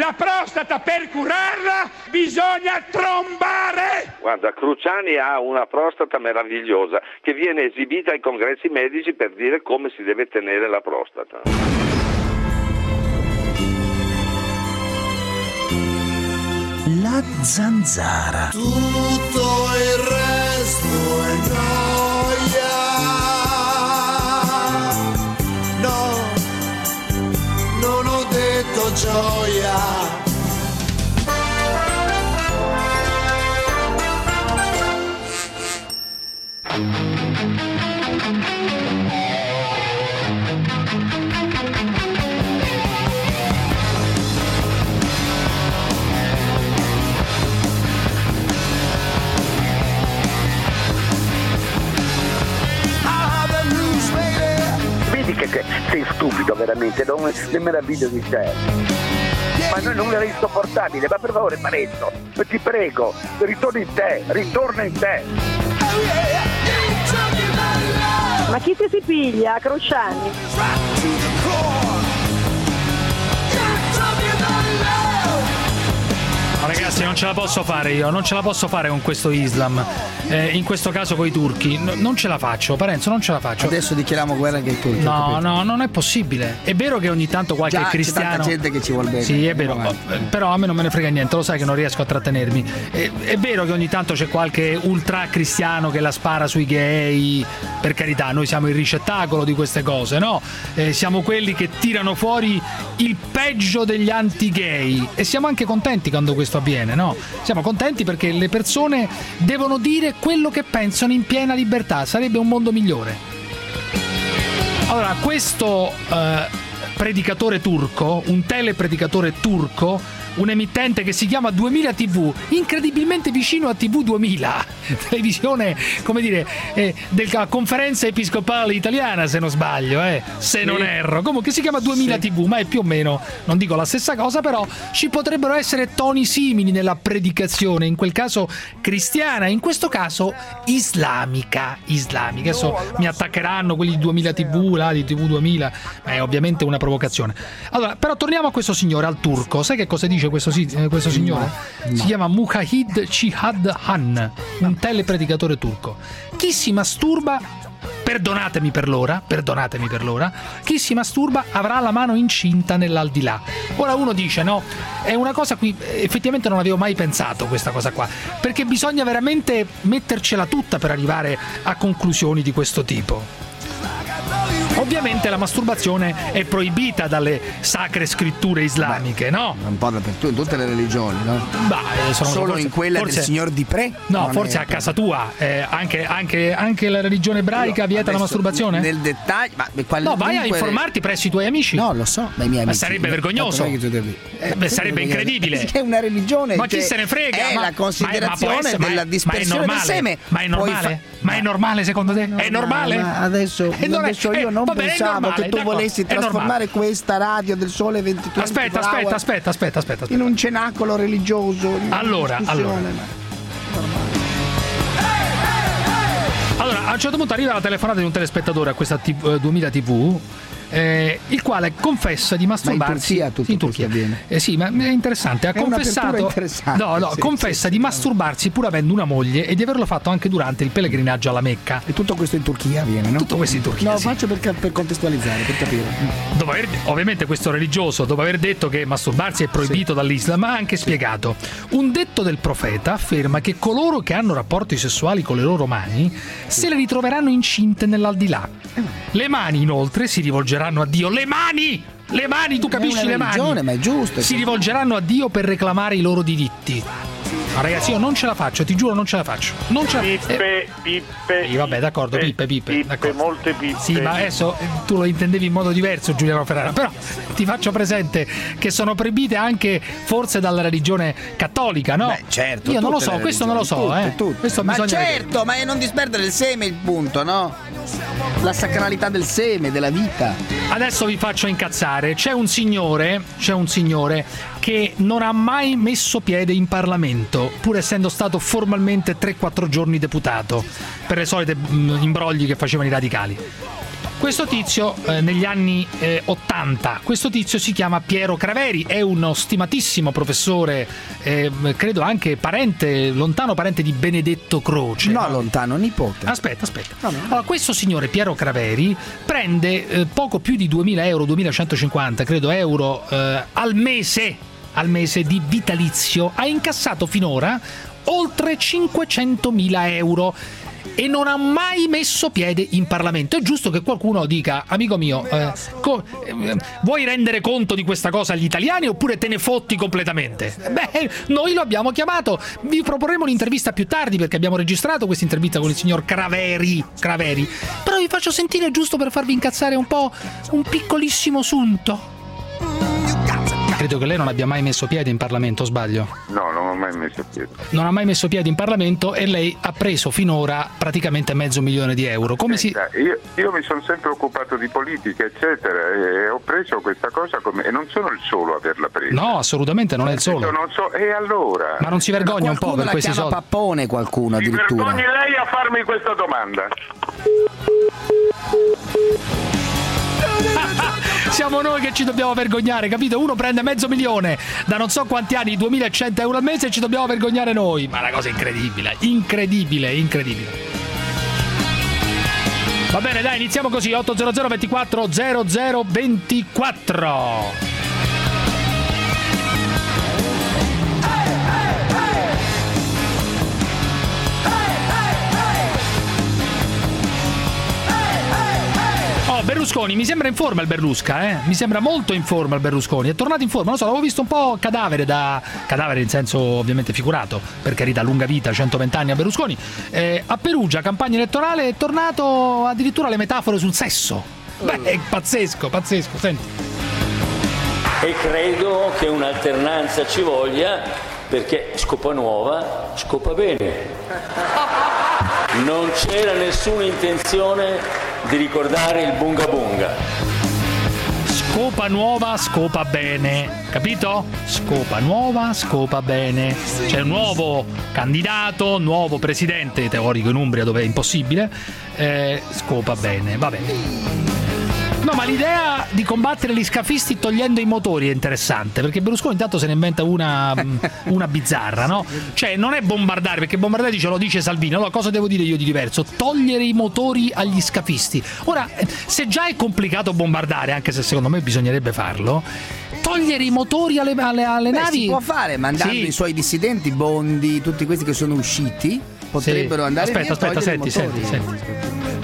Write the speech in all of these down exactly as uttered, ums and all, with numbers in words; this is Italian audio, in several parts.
La prostata, per curarla bisogna trombare. Guarda, Cruciani ha una prostata meravigliosa che viene esibita ai congressi medici per dire come si deve tenere la prostata. La zanzara. Tutto il resto è noia. No, non ho detto gioia. Che, che sei stupido veramente, non mi meraviglio di te. Ma noi non eri insopportabile, ma per favore Parenzo, ti prego, ritorna in te, ritorna in te. Ma chi ti si piglia, Cruciani? Ragazzi, non ce la posso fare io, non ce la posso fare con questo Islam, eh, in questo caso con i turchi, no, non ce la faccio, Parenzo, non ce la faccio. Adesso dichiariamo guerra anche ai turchi. No, no, non è possibile. È vero che ogni tanto qualche Già, cristiano. C'è tanta gente che ci vuol bene. Sì, è vero, però a me non me ne frega niente, lo sai che non riesco a trattenermi. È, è vero che ogni tanto c'è qualche ultra cristiano che la spara sui gay, per carità, noi siamo il ricettacolo di queste cose, no? Eh, siamo quelli che tirano fuori il peggio degli anti-gay e siamo anche contenti quando questo avviene, no? Siamo contenti perché le persone devono dire quello che pensano in piena libertà, sarebbe un mondo migliore. Allora, questo eh, predicatore turco, un telepredicatore turco, un emittente che si chiama duemila tivù, incredibilmente vicino a tivù duemila, televisione, come dire, eh, della conferenza episcopale italiana, se non sbaglio, eh, se sì. non erro, comunque si chiama duemila sì. tivù, ma è più o meno, non dico la stessa cosa, però ci potrebbero essere toni simili nella predicazione, in quel caso cristiana, in questo caso islamica, islamica. Adesso mi attaccheranno quelli di duemila tivù, là di tivù duemila, ma è ovviamente una provocazione. Allora, però torniamo a questo signore, al turco. Sai che cosa dice questo, questo signore? No, no. Si chiama Mujahid Cihad Han, un telepredicatore turco. Chi si masturba, perdonatemi per l'ora, perdonatemi per l'ora, chi si masturba avrà la mano incinta nell'aldilà. Ora uno dice, no, è una cosa qui, effettivamente non avevo mai pensato questa cosa qua, perché bisogna veramente mettercela tutta per arrivare a conclusioni di questo tipo. Ovviamente la masturbazione è proibita dalle sacre scritture islamiche, no? Un po' dappertutto, in tutte le religioni, no? Beh, sono solo forse, in quella forse, del signor Di Pre? No, forse a casa tua. Eh, anche, anche, anche la religione ebraica vieta la masturbazione? Nel dettaglio, ma quale, no, vai dunque... a informarti presso i tuoi amici. No, lo so, ma i miei amici. Ma sarebbe vergognoso. Eh, beh, sarebbe incredibile. È una religione. Ma chi se ne frega? È ma, la considerazione ma, ma essere, della dispersione ma del seme. Ma è normale? Fa... Ma è normale secondo te? No, è normale? Ma adesso, è non adesso io non vabbè, pensavo che tu d'accordo, volessi trasformare questa radio del Sole ventidue aspetta, aspetta, aspetta, aspetta, aspetta, in un cenacolo religioso. Allora, allora. Allora, a un certo punto arriva la telefonata di un telespettatore a questa tiv- uh, duemila tivù. Eh, il quale confessa di masturbarsi. Ma in Turchia tutto in Turchia avviene. Eh sì, ma è interessante. Ha è confessato. Interessante, no, no, sì, confessa sì, di sì, masturbarsi pur avendo una moglie e di averlo fatto anche durante il pellegrinaggio alla Mecca. E tutto questo in Turchia avviene, no? Tutto questo in Turchia. No, sì. faccio per, per contestualizzare, per capire. Dopo aver, ovviamente questo religioso, dopo aver detto che masturbarsi è proibito sì. dall'Islam, ha anche sì. spiegato. Un detto del profeta afferma che coloro che hanno rapporti sessuali con le loro mani sì. se le ritroveranno incinte nell'aldilà. Le mani, inoltre, si rivolgeranno a Dio. Le mani! Le mani, tu capisci, le mani? Ma è giusto. Si rivolgeranno a Dio per reclamare i loro diritti. Ma ragazzi, io non ce la faccio, ti giuro, non ce la faccio. Non ce la Pippe, eh. pippe. Sì, vabbè, d'accordo, pippe, pippe. Pippe, d'accordo. molte pippe. Sì, ma adesso tu lo intendevi in modo diverso, Giuliano Ferrara. Però ti faccio presente che sono proibite anche forse dalla religione cattolica, no? Beh, certo. Io non lo so, questo non lo so, tutte, eh. Tutte. Questo ma bisogna certo, vedere. Ma è non disperdere il seme il punto, no? La sacralità del seme, della vita. Adesso vi faccio incazzare. C'è un signore, c'è un signore che non ha mai messo piede in Parlamento, pur essendo stato formalmente tre quattro giorni deputato, per le solite mh, imbrogli che facevano i radicali. Questo tizio eh, negli anni eh, ottanta, questo tizio si chiama Piero Craveri, è uno stimatissimo professore, eh, credo anche parente, lontano parente di Benedetto Croce. No, lontano, nipote. Aspetta, aspetta. No, no. Allora, questo signore Piero Craveri prende eh, poco più di duemila euro, duemilacentocinquanta, credo, euro eh, al mese, al mese di vitalizio. Ha incassato finora oltre cinquecentomila euro. E non ha mai messo piede in Parlamento. È giusto che qualcuno dica: amico mio, eh, co- eh, vuoi rendere conto di questa cosa agli italiani oppure te ne fotti completamente? Beh, noi lo abbiamo chiamato, vi proporremo un'intervista più tardi perché abbiamo registrato questa intervista con il signor Craveri, Craveri. Però vi faccio sentire giusto per farvi incazzare un po' un piccolissimo sunto. Credo che lei non abbia mai messo piede in Parlamento, o sbaglio? No, non ho mai messo piede. Non ha mai messo piede in Parlamento e lei ha preso finora praticamente mezzo milione di euro. Come si... Io, io mi sono sempre occupato di politica, eccetera, e ho preso questa cosa come... e non sono il solo a averla presa. No, assolutamente non è il solo. Non so... E allora? Ma non si vergogna un po' per questi soldi? Ma pappone qualcuno si addirittura. vergogni lei a farmi questa domanda? Siamo noi che ci dobbiamo vergognare, capito? Uno prende mezzo milione da non so quanti anni, duemilacento euro al mese, e ci dobbiamo vergognare noi. Ma è una cosa incredibile, incredibile, incredibile. Va bene, dai, iniziamo così. otto zero zero ventiquattro zero zero ventiquattro. Berlusconi, mi sembra in forma il Berlusca, eh? Mi sembra molto in forma il Berlusconi. È tornato in forma, non so, l'avevo visto un po' cadavere da cadavere in senso ovviamente figurato, per carità, lunga vita, centoventi anni a Berlusconi. Eh, a Perugia, campagna elettorale, è tornato addirittura alle metafore sul sesso. Beh, è pazzesco, pazzesco, senti. E credo che un'alternanza ci voglia, perché scopa nuova, scopa bene. Non c'era nessuna intenzione di ricordare il bunga bunga. Scopa nuova, scopa bene, capito? Scopa nuova, scopa bene. C'è un nuovo candidato, nuovo presidente teorico in Umbria, dove è impossibile. Eh, scopa bene, va bene. No, ma l'idea di combattere gli scafisti togliendo i motori è interessante, perché Berlusconi intanto se ne inventa una, una bizzarra, no? Cioè non è bombardare, perché bombardare dice, lo dice Salvini. Allora cosa devo dire io di diverso? Togliere i motori agli scafisti. Ora, se già è complicato bombardare, anche se secondo me bisognerebbe farlo, togliere i motori alle, alle, alle Beh, navi si può fare, mandando sì. i suoi dissidenti, Bondi, tutti questi che sono usciti, potrebbero sì. andare aspetta, via aspetta, e senti, senti, senti.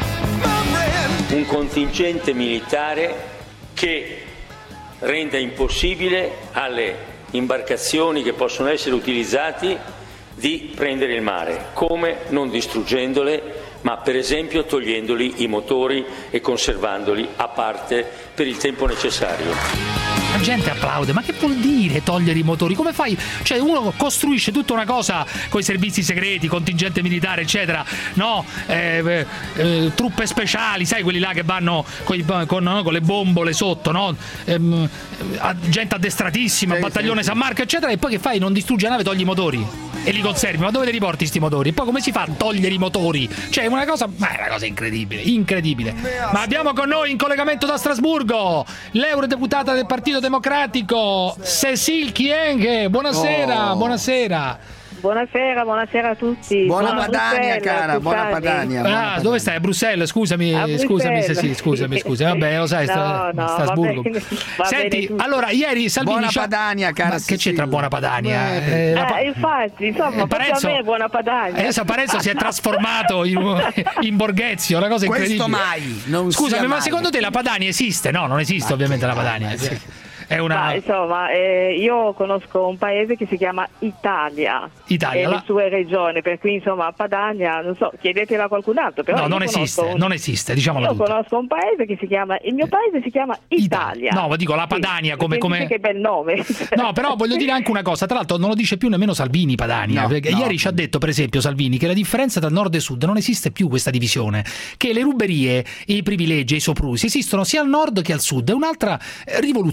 Un contingente militare che renda impossibile alle imbarcazioni che possono essere utilizzate di prendere il mare. Come? Non distruggendole, ma per esempio togliendoli i motori e conservandoli a parte per il tempo necessario. La gente applaude, ma che vuol dire togliere i motori? Come fai? Cioè uno costruisce tutta una cosa con i servizi segreti, contingente militare eccetera, no? Eh, eh, truppe speciali, sai, quelli là che vanno con, i, con, no? con le bombole sotto, no? Eh, gente addestratissima, sì, battaglione sì, San Marco eccetera, e poi che fai? Non distruggi la nave, togli i motori e li conservi, ma dove te li porti sti motori? E poi come si fa a togliere i motori? Cioè è una cosa, ma è una cosa incredibile, incredibile. Ma abbiamo con noi in collegamento da Strasburgo l'eurodeputata del Partito Democratico Cécile Kyenge. Buonasera, oh. buonasera. Buonasera, buonasera a tutti. Buona Sono Padania, cara, buona Padania. Ah, buona Padania. Dove stai? A Bruxelles? Scusami, a Bruxelles. scusami, se sì, scusami, scusami. Vabbè, lo sai, no, no, Strasburgo. Va bene, va Senti, bene. allora, ieri Salvini... Buona Padania, cara. Ma che c'entra Buona Padania? Eh, eh, pa- infatti, insomma, eh, Parenzo, a me Buona Padania. Adesso Parenzo si è trasformato in, in Borghezio, una cosa incredibile. Questo mai, non Scusami, ma mai. secondo te la Padania esiste? No, non esiste ma ovviamente la Padania. Ah, sì. È una... Ma, insomma, eh, io conosco un paese che si chiama Italia, Italia e la... le sue regioni, per cui insomma Padania, non so, chiedetela a qualcun altro. Però no, non esiste, un... non esiste, diciamolo Io tutto. conosco un paese che si chiama, il mio paese si chiama Italia. Ita- no, ma dico la Padania sì, come, come... Che bel nome. No, però voglio dire anche una cosa, tra l'altro non lo dice più nemmeno Salvini Padania, no, perché no. Ieri ci ha detto per esempio Salvini che la differenza tra nord e sud non esiste più, questa divisione, che le ruberie e i privilegi e i soprusi esistono sia al nord che al sud. È un'altra rivoluzione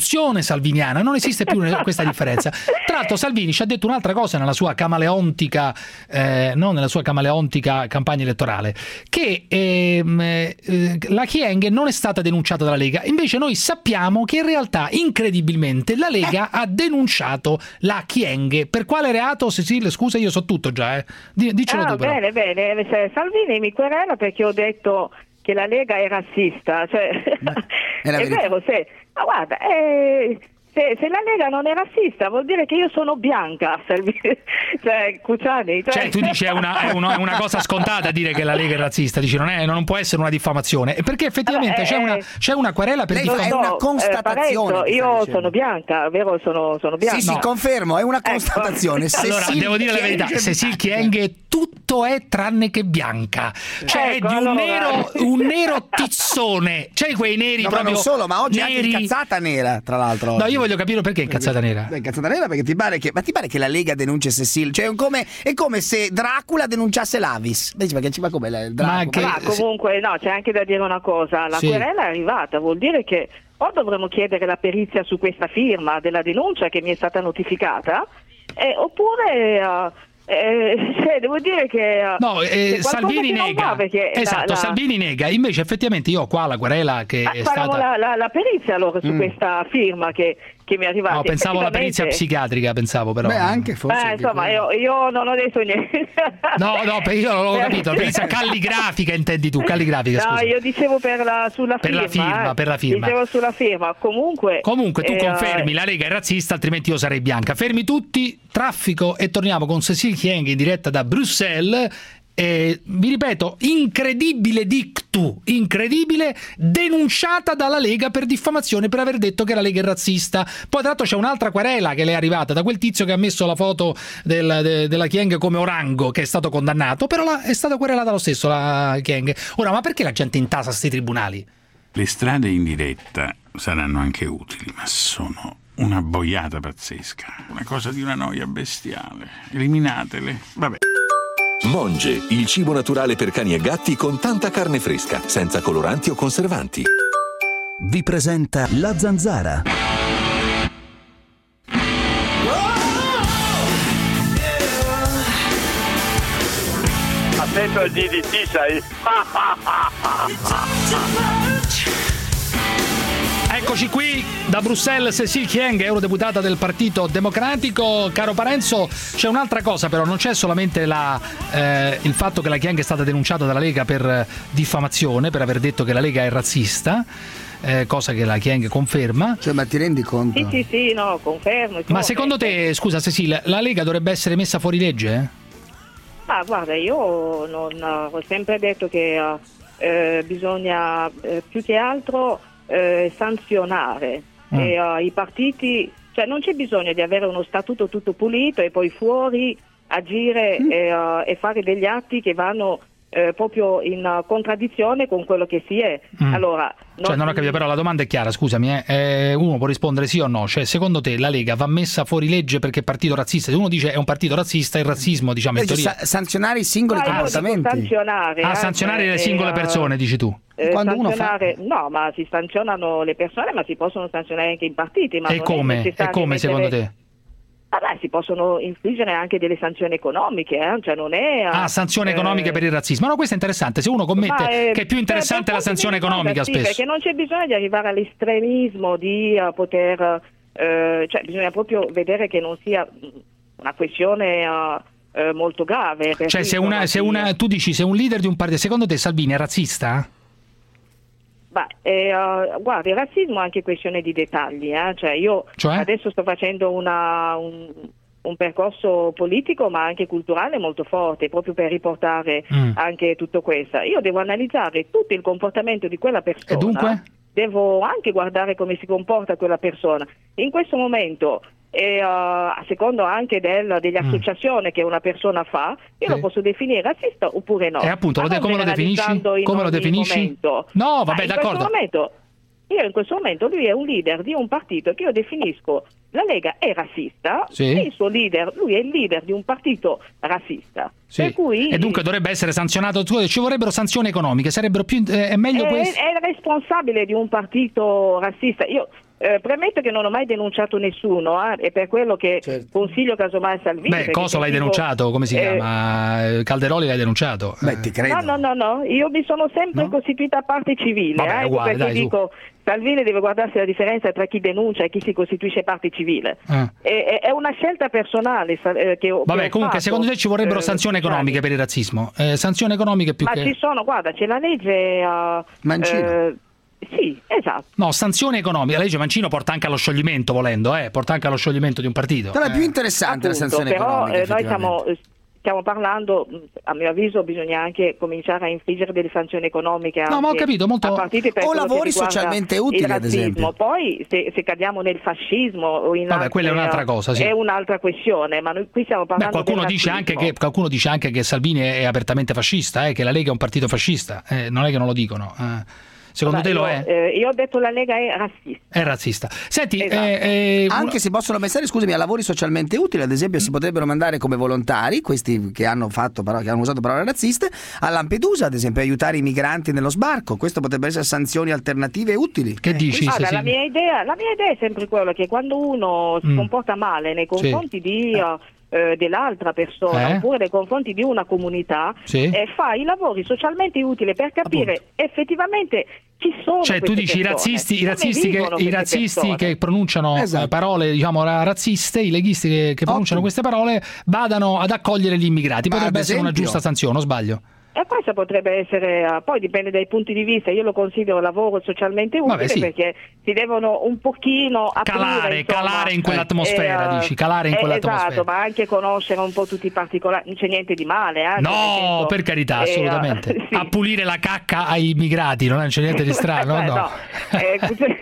come salviniana, non esiste più questa differenza. Tra l'altro Salvini ci ha detto un'altra cosa nella sua camaleontica eh, no, nella sua camaleontica campagna elettorale, che ehm, eh, la Kyenge non è stata denunciata dalla Lega, invece noi sappiamo che in realtà incredibilmente la Lega ha denunciato la Kyenge. Per quale reato, Cecilia? Scusa, io so tutto già, eh. Dicelo ah, tu però. Bene, bene, Salvini mi querela perché ho detto che la Lega è razzista, cioè è, è vero, se, ma guarda, è, se, se la Lega non è razzista vuol dire che io sono bianca, cioè Cruciani. Cioè, cioè tu dici è una, è, una, è una cosa scontata dire che la Lega è razzista, dici non, è, non può essere una diffamazione, perché effettivamente allora, c'è, una, c'è una querela per diffamazione. È una constatazione. Eh, Parenzo, io sono bianca, vero? Sono, sono bianca. Sì, sì, no. confermo, è una constatazione. Ecco. Allora, Cecil devo dire la verità, Cecil Kyenge tutto è tranne che bianca, cioè ecco, è di un, allora... nero, un nero tizzone, c'è quei neri no, proprio ma non solo, ma oggi neri... è anche incazzata nera, tra l'altro. No, io voglio capire perché è incazzata nera. È incazzata nera perché ti pare che, ma ti pare che la Lega denunci Cecil? Cioè è come, è come se Dracula denunciasse Lavis. Dici, perché ma come la, Dracula? Ma, che... ma comunque no, c'è anche da dire una cosa, la sì. querela è arrivata, vuol dire che o dovremmo chiedere la perizia su questa firma della denuncia che mi è stata notificata, eh, oppure uh, eh, cioè, devo dire che uh, no, eh, Salvini nega. Esatto, la, la... Salvini nega. Invece effettivamente io ho qua la querela che ah, è faremo stata la, la, la perizia allora su mm. questa firma che, che mi è arrivata. No, pensavo alla perizia psichiatrica, pensavo però. Beh, anche forse. Eh, insomma, io, io non ho detto niente. No, no, io non l'ho capito, la perizia calligrafica intendi tu, calligrafica, no, scusa. io dicevo per la, sulla per firma. La firma eh. per la firma. Dicevo sulla firma. Comunque Comunque tu eh, confermi la Lega è razzista, altrimenti io sarei bianca. Fermi tutti, traffico e torniamo con Cecil Kyenge in diretta da Bruxelles. E vi ripeto, incredibile dictu, incredibile, denunciata dalla Lega per diffamazione per aver detto che la Lega è razzista. Poi tra l'altro c'è un'altra querela che le è arrivata da quel tizio che ha messo la foto del, de, della Kyenge come orango, che è stato condannato, però la, è stata querelata lo stesso la Kyenge. Ora, ma perché la gente intasa sti tribunali? Le strade in diretta saranno anche utili, ma sono una boiata pazzesca, una cosa di una noia bestiale. Eliminatele, vabbè. Monge, il cibo naturale per cani e gatti con tanta carne fresca, senza coloranti o conservanti. Vi presenta La Zanzara. Attento al D D T, sai? Eccoci qui da Bruxelles, Cecil Kyenge, eurodeputata del Partito Democratico. Caro Parenzo, c'è un'altra cosa però, non c'è solamente la, eh, il fatto che la Kyenge è stata denunciata dalla Lega per diffamazione, per aver detto che la Lega è razzista, eh, cosa che la Kyenge conferma. Cioè, ma ti rendi conto? Sì, sì, sì, no, confermo. Ma secondo te, scusa Cecil, la Lega dovrebbe essere messa fuori legge? Ma guarda, io non, ho sempre detto che uh, eh, bisogna eh, più che altro Eh, sanzionare mm. e, uh, i partiti, cioè non c'è bisogno di avere uno statuto tutto pulito e poi fuori agire mm. e, uh, e fare degli atti che vanno eh, proprio in uh, contraddizione con quello che si è. Mm. Allora, non... Cioè non ho capito, però la domanda è chiara, scusami, eh. Eh, uno può rispondere sì o no, cioè secondo te la Lega va messa fuori legge perché è partito razzista? Se uno dice è un partito razzista, il razzismo diciamo in teoria... Sa- sanzionare i singoli ah, comportamenti. Sanzionare, ah, eh, sanzionare eh, le singole eh, persone, dici tu? Eh, Quando uno fa... No, ma si sanzionano le persone, ma si possono sanzionare anche i partiti. Ma e non come? È e come secondo te? Ah, beh, si possono infliggere anche delle sanzioni economiche, eh? Cioè non è... Ah, sanzioni eh... economiche per il razzismo. No, questo è interessante. Se uno commette, è... che è più interessante per, per la sanzione economica sì, spesso. Perché non c'è bisogno di arrivare all'estremismo di uh, poter... Uh, cioè bisogna proprio vedere che non sia una questione... Uh, Eh, molto grave. Cioè se una, se una, tu dici se un leader di un partito, secondo te Salvini è razzista? Beh, eh, uh, guarda, il razzismo è anche questione di dettagli, eh? Cioè io cioè? adesso sto facendo una, un, un percorso politico ma anche culturale molto forte proprio per riportare mm. anche tutto questo. Io devo analizzare tutto il comportamento di quella persona. E dunque? Devo anche guardare come si comporta quella persona. In questo momento e uh, a secondo anche del, delle associazioni mm. che una persona fa, io sì. lo posso definire razzista oppure no. E appunto, lo de- come lo definisci? Come lo definisci? Momento. No, vabbè, Ma d'accordo. In questo momento, io in questo momento lui è un leader di un partito che io definisco la Lega è razzista, sì. e il suo leader, lui è il leader di un partito razzista. Sì. Per cui, e dunque dovrebbe essere sanzionato, ci vorrebbero sanzioni economiche, sarebbero più eh, è meglio è, questo. È il responsabile di un partito razzista. Io Eh, premetto che non ho mai denunciato nessuno, eh, e per quello che certo. consiglio casomai a Salvini. Beh, Coso l'hai sentivo, denunciato, come si eh, chiama? Calderoli l'hai denunciato. Beh, ti credo. No, no, no, no, io mi sono sempre No? costituita a parte civile, Vabbè, eh, uguale, perché dai, su. dico Salvini deve guardarsi la differenza tra chi denuncia e chi si costituisce parte civile. Ah. È, è- è una scelta personale sa- eh, che ho Vabbè, che ho comunque, fatto, secondo te ci vorrebbero eh, sanzioni economiche per il razzismo? Eh, sanzioni economiche più Ma che... ci sono, guarda, c'è la legge eh, Mancino. eh, sì, esatto. No, sanzioni economiche. La legge Mancino porta anche allo scioglimento, volendo, eh, porta anche allo scioglimento di un partito. Però è Eh. più interessante la Appunto, sanzione però economica. eh, noi effettivamente. stiamo, stiamo parlando, mh, a mio avviso bisogna anche cominciare a infliggere delle sanzioni economiche No, ma ho anche capito, molto- a partire per O quello che lavori riguarda socialmente il utili, ad razzismo. esempio. Poi se, se cadiamo nel fascismo o in Vabbè, quella è altre, un'altra cosa, sì. è un'altra questione, ma noi qui stiamo Beh, parlando qualcuno del dice, razzismo. anche che, qualcuno dice anche che Salvini è apertamente fascista, eh, che la Lega è un partito fascista. Eh, non è che non lo dicono. eh. Secondo Vabbè, te lo io, è? eh, io ho detto la Lega è razzista. È razzista. Senti, Esatto. eh, eh, Anche uno- se possono pensare, scusami, a lavori socialmente utili, ad esempio si potrebbero mandare come volontari, questi che hanno fatto paro- che hanno usato parole razziste, a Lampedusa, ad esempio, aiutare i migranti nello sbarco. Questo potrebbero essere sanzioni alternative utili. che dici? Guarda, Sì, la, sì. mia idea, la mia idea è sempre quella che quando uno si Mm. comporta male nei confronti di, uh, eh, dell'altra persona Eh? oppure nei confronti di una comunità, Sì. eh, fa i lavori socialmente utili per capire effettivamente chi sono Cioè, tu queste dici i persone, razzisti, i come razzisti, che, vivono i queste razzisti persone. che pronunciano Esatto. eh, parole, diciamo, ra- razziste, i leghisti che, che pronunciano queste parole, vadano ad accogliere gli immigrati. Ma Potrebbe ad essere una esempio- giusta sanzione, o sbaglio? E questo potrebbe essere, eh, poi dipende dai punti di vista, io lo considero lavoro socialmente utile. Vabbè, sì. Perché si devono un pochino aprire, Calare, insomma, calare in quell'atmosfera, eh, dici, calare in eh, quell'atmosfera. Esatto, ma anche conoscere un po' tutti i particolari, non c'è niente di male. Anche, nel No, senso, per carità, eh, assolutamente. sì. A pulire la cacca ai immigrati, non c'è niente di strano, Eh, no? no. Eh,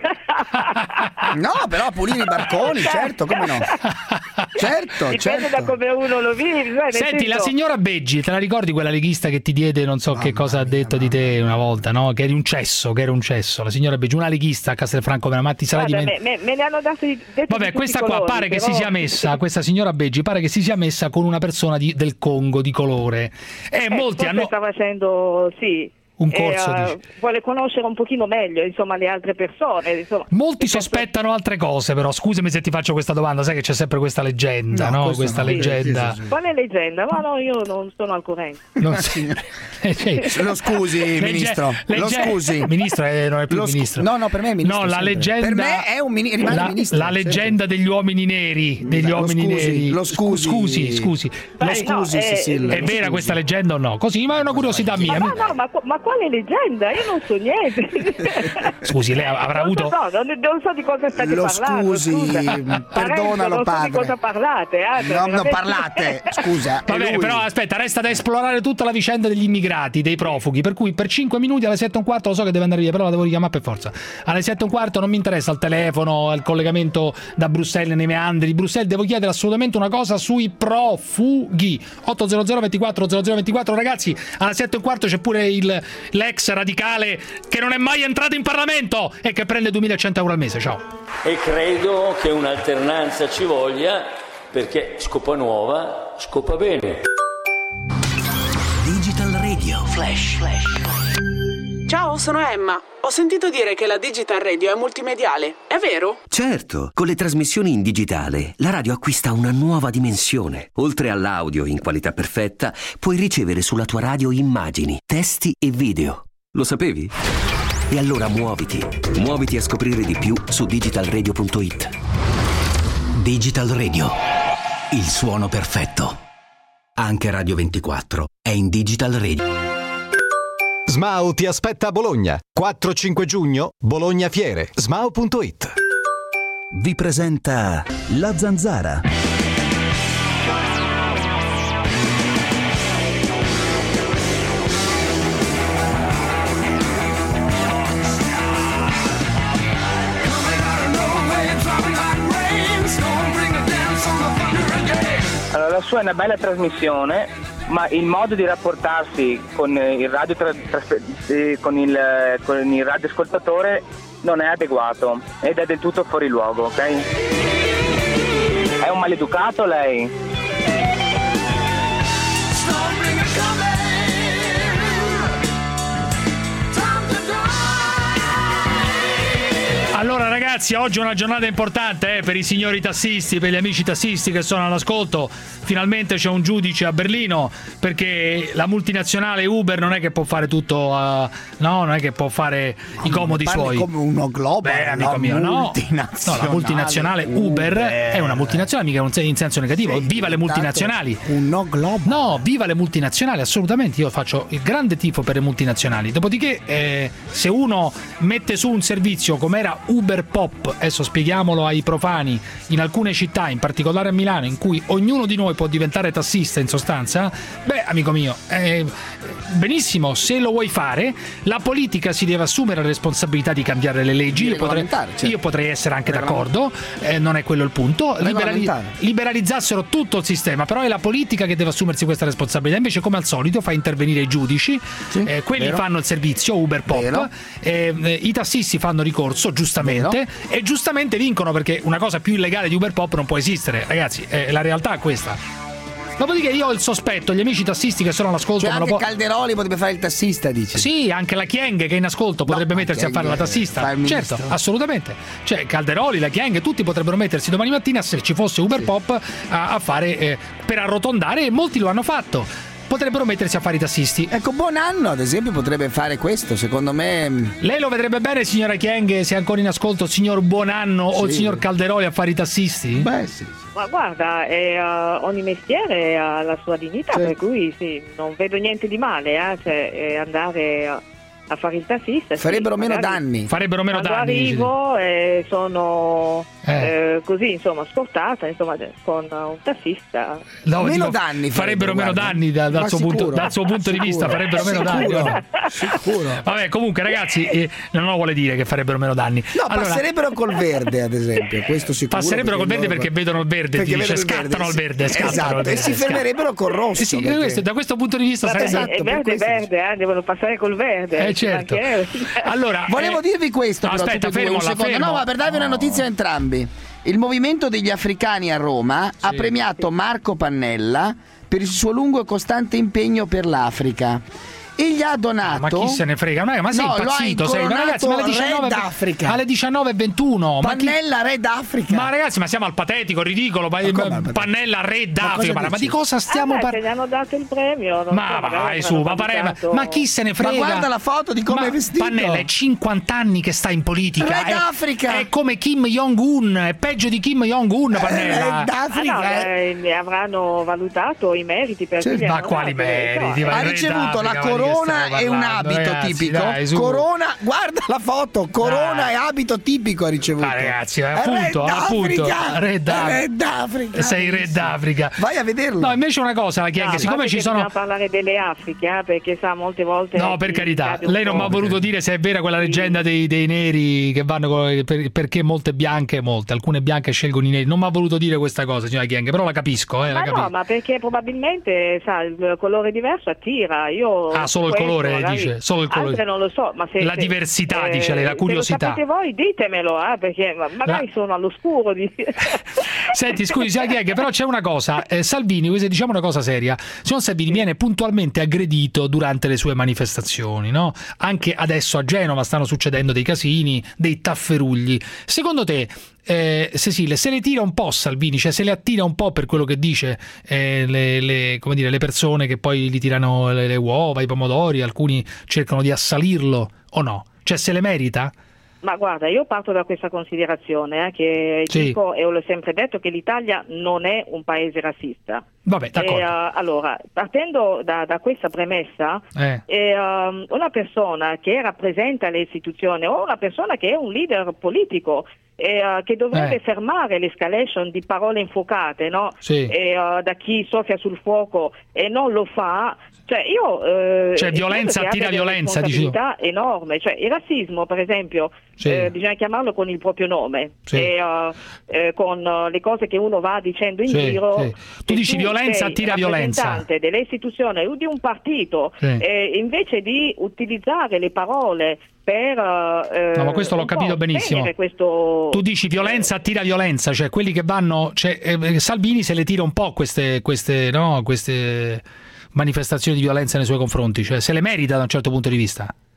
No, però a pulire i barconi, certo, come no? Certo, Dipende certo. da come uno lo vive. sai, nel Senti, la senso- signora Beggi, te la ricordi quella leghista che ti diede non so che cosa ha detto di te una volta, no? Che eri un cesso, che eri un cesso. La signora Beggi, una leghista a Castelfranco Veramatti, sarà Guarda, dimenticato. me, me- me ne hanno dato di, detto di Vabbè, tutti questa i qua colori, pare che però- si sia messa, questa signora Beggi pare che si sia messa con una persona di- del Congo di colore. E Eh, molti forse hanno sta facendo, sì. un corso, eh, dici. vuole conoscere un pochino meglio, insomma, le altre persone. Insomma. Molti sospettano altre cose, però scusami se ti faccio questa domanda, sai che c'è sempre questa leggenda, No, no? questo Questa no. leggenda. Sì, sì, sì. Quale leggenda? Ma no, io non sono al corrente. Non so. Eh, sì. Lo scusi, Legge- ministro. Lo legge- scusi. Ministro, eh, non è più Lo scu- ministro. no, no, per me è ministro No, la sempre. leggenda. Per me è un mini- rimane la, ministro, La sempre. leggenda degli uomini neri. Degli Lo uomini scusi, neri. lo scusi. Scusi, scusi. Lo Dai, no, scusi, eh, Cecilia. È lo vera scusi. questa leggenda o no? Così, ma è una curiosità Ma mia. no, no, ma, ma quale leggenda? Io non so niente. Scusi, lei avrà non avuto. So, no, non, non so di cosa state Lo parlando. scusi, scusa. perdonalo, Parenzo, non so padre. di cosa parlate. eh, cioè, No, no, veramente- parlate, scusa. è Vabbè, lui. però aspetta, resta da esplorare tutta la vicenda degli immigrati, dei profughi, per cui per cinque minuti alle sette e un quarto, lo so che deve andare via, però la devo richiamare per forza. Alle sette e un quarto non mi interessa il telefono, il collegamento da Bruxelles nei meandri di Bruxelles, devo chiedere assolutamente una cosa sui profughi. ottocento ventiquattro zero zero ventiquattro, ragazzi, alle sette e un quarto c'è pure il, l'ex radicale che non è mai entrato in Parlamento e che prende duemilacento euro al mese. Ciao. E credo che un'alternanza ci voglia, perché scopa nuova, scopa bene. Digital Radio Flash. Ciao, sono Emma. Ho sentito dire che la Digital Radio è multimediale. È vero? Certo, con le trasmissioni in digitale la radio acquista una nuova dimensione. Oltre all'audio in qualità perfetta, puoi ricevere sulla tua radio immagini, testi e video. Lo sapevi? E allora muoviti. Muoviti a scoprire di più su digital radio punto it. Digital Radio. Il suono perfetto. Anche Radio ventiquattro è in Digital Radio. S M A U ti aspetta a Bologna. quattro cinque giugno, Bologna Fiere. S M A U punto it. Vi presenta La Zanzara. Allora, la sua è una bella trasmissione, ma il modo di rapportarsi con il radio tra- traspe- eh, con il, con il radioascoltatore non è adeguato ed è del tutto fuori luogo, ok? È un maleducato lei? Allora ragazzi, oggi è una giornata importante eh, per i signori tassisti, per gli amici tassisti che sono all'ascolto. Finalmente c'è un giudice a Berlino, perché la multinazionale Uber non è che può fare tutto, uh, no, non è che può fare no, i comodi suoi. Come uno global, beh, amico mio, no. no, la multinazionale Uber, Uber è una multinazionale, mica in senso negativo. Sì, viva le multinazionali. Un no global. No, viva le multinazionali, assolutamente. Io faccio il grande tifo per le multinazionali. Dopodiché, eh, se uno mette su un servizio come era Uber Pop, adesso spieghiamolo ai profani, in alcune città, in particolare a Milano, in cui ognuno di noi può diventare tassista in sostanza, beh, amico mio, eh, benissimo, se lo vuoi fare, la politica si deve assumere la responsabilità di cambiare le leggi. Io potrei, certo. io potrei essere anche d'accordo, eh, non è quello il punto. Liberali- liberalizzassero tutto il sistema, però è la politica che deve assumersi questa responsabilità. Invece, come al solito, fa intervenire i giudici, sì, eh, quelli vero. fanno il servizio Uber Pop, eh, eh, i tassisti fanno ricorso, giustamente, vero. e giustamente vincono, perché una cosa più illegale di Uber Pop non può esistere, ragazzi, eh, la realtà è questa. Dopodiché io ho il sospetto, gli amici tassisti che sono all'ascolto, cioè me lo anche può... Calderoli potrebbe fare il tassista, dici? Sì, anche la Chieng che è in ascolto potrebbe no, mettersi a fare la tassista. Certo, assolutamente. Cioè Calderoli, la Chieng, tutti potrebbero mettersi domani mattina, se ci fosse Uber sì. Pop, a, a fare eh, per arrotondare, e molti lo hanno fatto. Potrebbero mettersi a fare i tassisti. Ecco, Buonanno ad esempio potrebbe fare questo, secondo me. Lei lo vedrebbe bene, signora Chieng, se è ancora in ascolto, il signor Buonanno sì. o il signor Calderoli a fare i tassisti? Beh sì. Ma guarda, è, uh, ogni mestiere ha la sua dignità, certo. per cui sì, non vedo niente di male, eh, cioè, andare a, a fare il tassista. Farebbero sì, meno magari, danni. Farebbero meno quando danni. arrivo e sono eh. Eh, così, insomma, scortata, insomma, con un tassista. No, meno dico, danni. Farebbero meno guarda. danni da, dal, suo punto, dal suo punto di vista, farebbero meno sicuro. danni. Sicuro. Vabbè, comunque, ragazzi, eh, non lo vuole dire che farebbero meno danni. No, allora, passerebbero col verde, ad esempio. Questo sicuro. Passerebbero col verde perché vedono il verde, perché dice, vedono il scattano verde, al verde, sì. scattano esatto. al verde, e si fermerebbero col rosso. Eh sì, perché... questo, da questo punto di vista Ma sarebbe esatto, è verde, verde, eh, devono passare col verde. Eh certo. Allora, volevo eh, dirvi questo, no, però, aspetta, fermo, un secondo. fermo. No, ma per darvi una notizia a entrambi. Il movimento degli africani a Roma sì. ha premiato Marco Pannella per il suo lungo e costante impegno per l'Africa e gli ha donato. Ma chi se ne frega? Ma, ma sei no, impazzito? Sei, ma ragazzi, ma alle diciannove, alle diciannove e ventuno. Pannella ma chi... Re d'Africa. Ma ragazzi, ma siamo al patetico, ridicolo. Ma Pannella Re d'Africa. Ma, ma di cosa stiamo ah, parlando? Gli hanno dato il premio. Non ma so, vai su, ma, pare... ma chi se ne frega? Ma guarda la foto di come ma è vestito. Pannella è cinquanta anni che sta in politica. Re d'Africa. È, è come Kim Jong-un, è peggio di Kim Jong-un, Pannella. Re d'Africa. Ah, no, eh, avranno valutato i meriti per cioè, ma quali meriti? No, ha ricevuto la corona e un abito ragazzi, tipico. Dai, corona, guarda la foto, corona ah. e abito tipico ha ricevuto. Ah, ragazzi, appunto, Re appunto, Re d'Africa. Re d'Africa. Sei Re d'Africa. Vai a vederlo. No, invece una cosa, la Chieng, no, siccome ci sono bisogna parlare delle Afriche, eh, perché sa molte volte no, per carità, lei non mi ha voluto dire se è vera quella leggenda dei, dei neri che vanno con, per, perché molte bianche, molte, alcune bianche scelgono i neri. Non mi ha voluto dire questa cosa, signora Chieng, però la capisco, eh, ma la capisco. No, ma perché probabilmente sa, il colore diverso attira. Io Ah, solo il colore, magari, dice, solo il colore. Altre non lo so, ma se, la se, diversità, eh, dice lei, la curiosità. Se lo sapete voi, ditemelo, eh, perché magari la... sono all'oscuro di... Senti, scusi, Chieng, però c'è una cosa, eh, Salvini, diciamo una cosa seria, signor Salvini viene puntualmente aggredito durante le sue manifestazioni, no? Anche adesso a Genova stanno succedendo dei casini, dei tafferugli. Secondo te, eh, Cecilia, se le tira un po' Salvini, cioè se le attira un po' per quello che dice eh, le, le, come dire, le persone che poi gli tirano le, le uova, i pomodori, alcuni cercano di assalirlo o no? Cioè se le merita? Ma guarda, io parto da questa considerazione, eh, che sì. dico, e l'ho sempre detto, che l'Italia non è un paese razzista. Vabbè, d'accordo. E, uh, allora, partendo da, da questa premessa, eh. eh, um, una persona che rappresenta le istituzioni o una persona che è un leader politico e, uh, che dovrebbe eh. fermare l'escalation di parole infuocate, no? Sì. E, uh, da chi soffia sul fuoco e non lo fa. Cioè io eh, cioè violenza attira violenza, dicevo. Enorme, cioè il razzismo per esempio sì. eh, bisogna chiamarlo con il proprio nome sì. e, uh, eh, con uh, le cose che uno va dicendo in sì, giro. Sì. Tu dici tu violenza attira violenza. Rappresentante delle istituzioni o di un partito sì. eh, invece di utilizzare le parole per uh, no, ma questo l'ho capito benissimo. Questo... Tu dici violenza attira violenza, cioè quelli che vanno, cioè, eh, Salvini se le tira un po' queste queste no, queste manifestazioni di violenza nei suoi confronti, cioè se le merita da un certo punto di vista.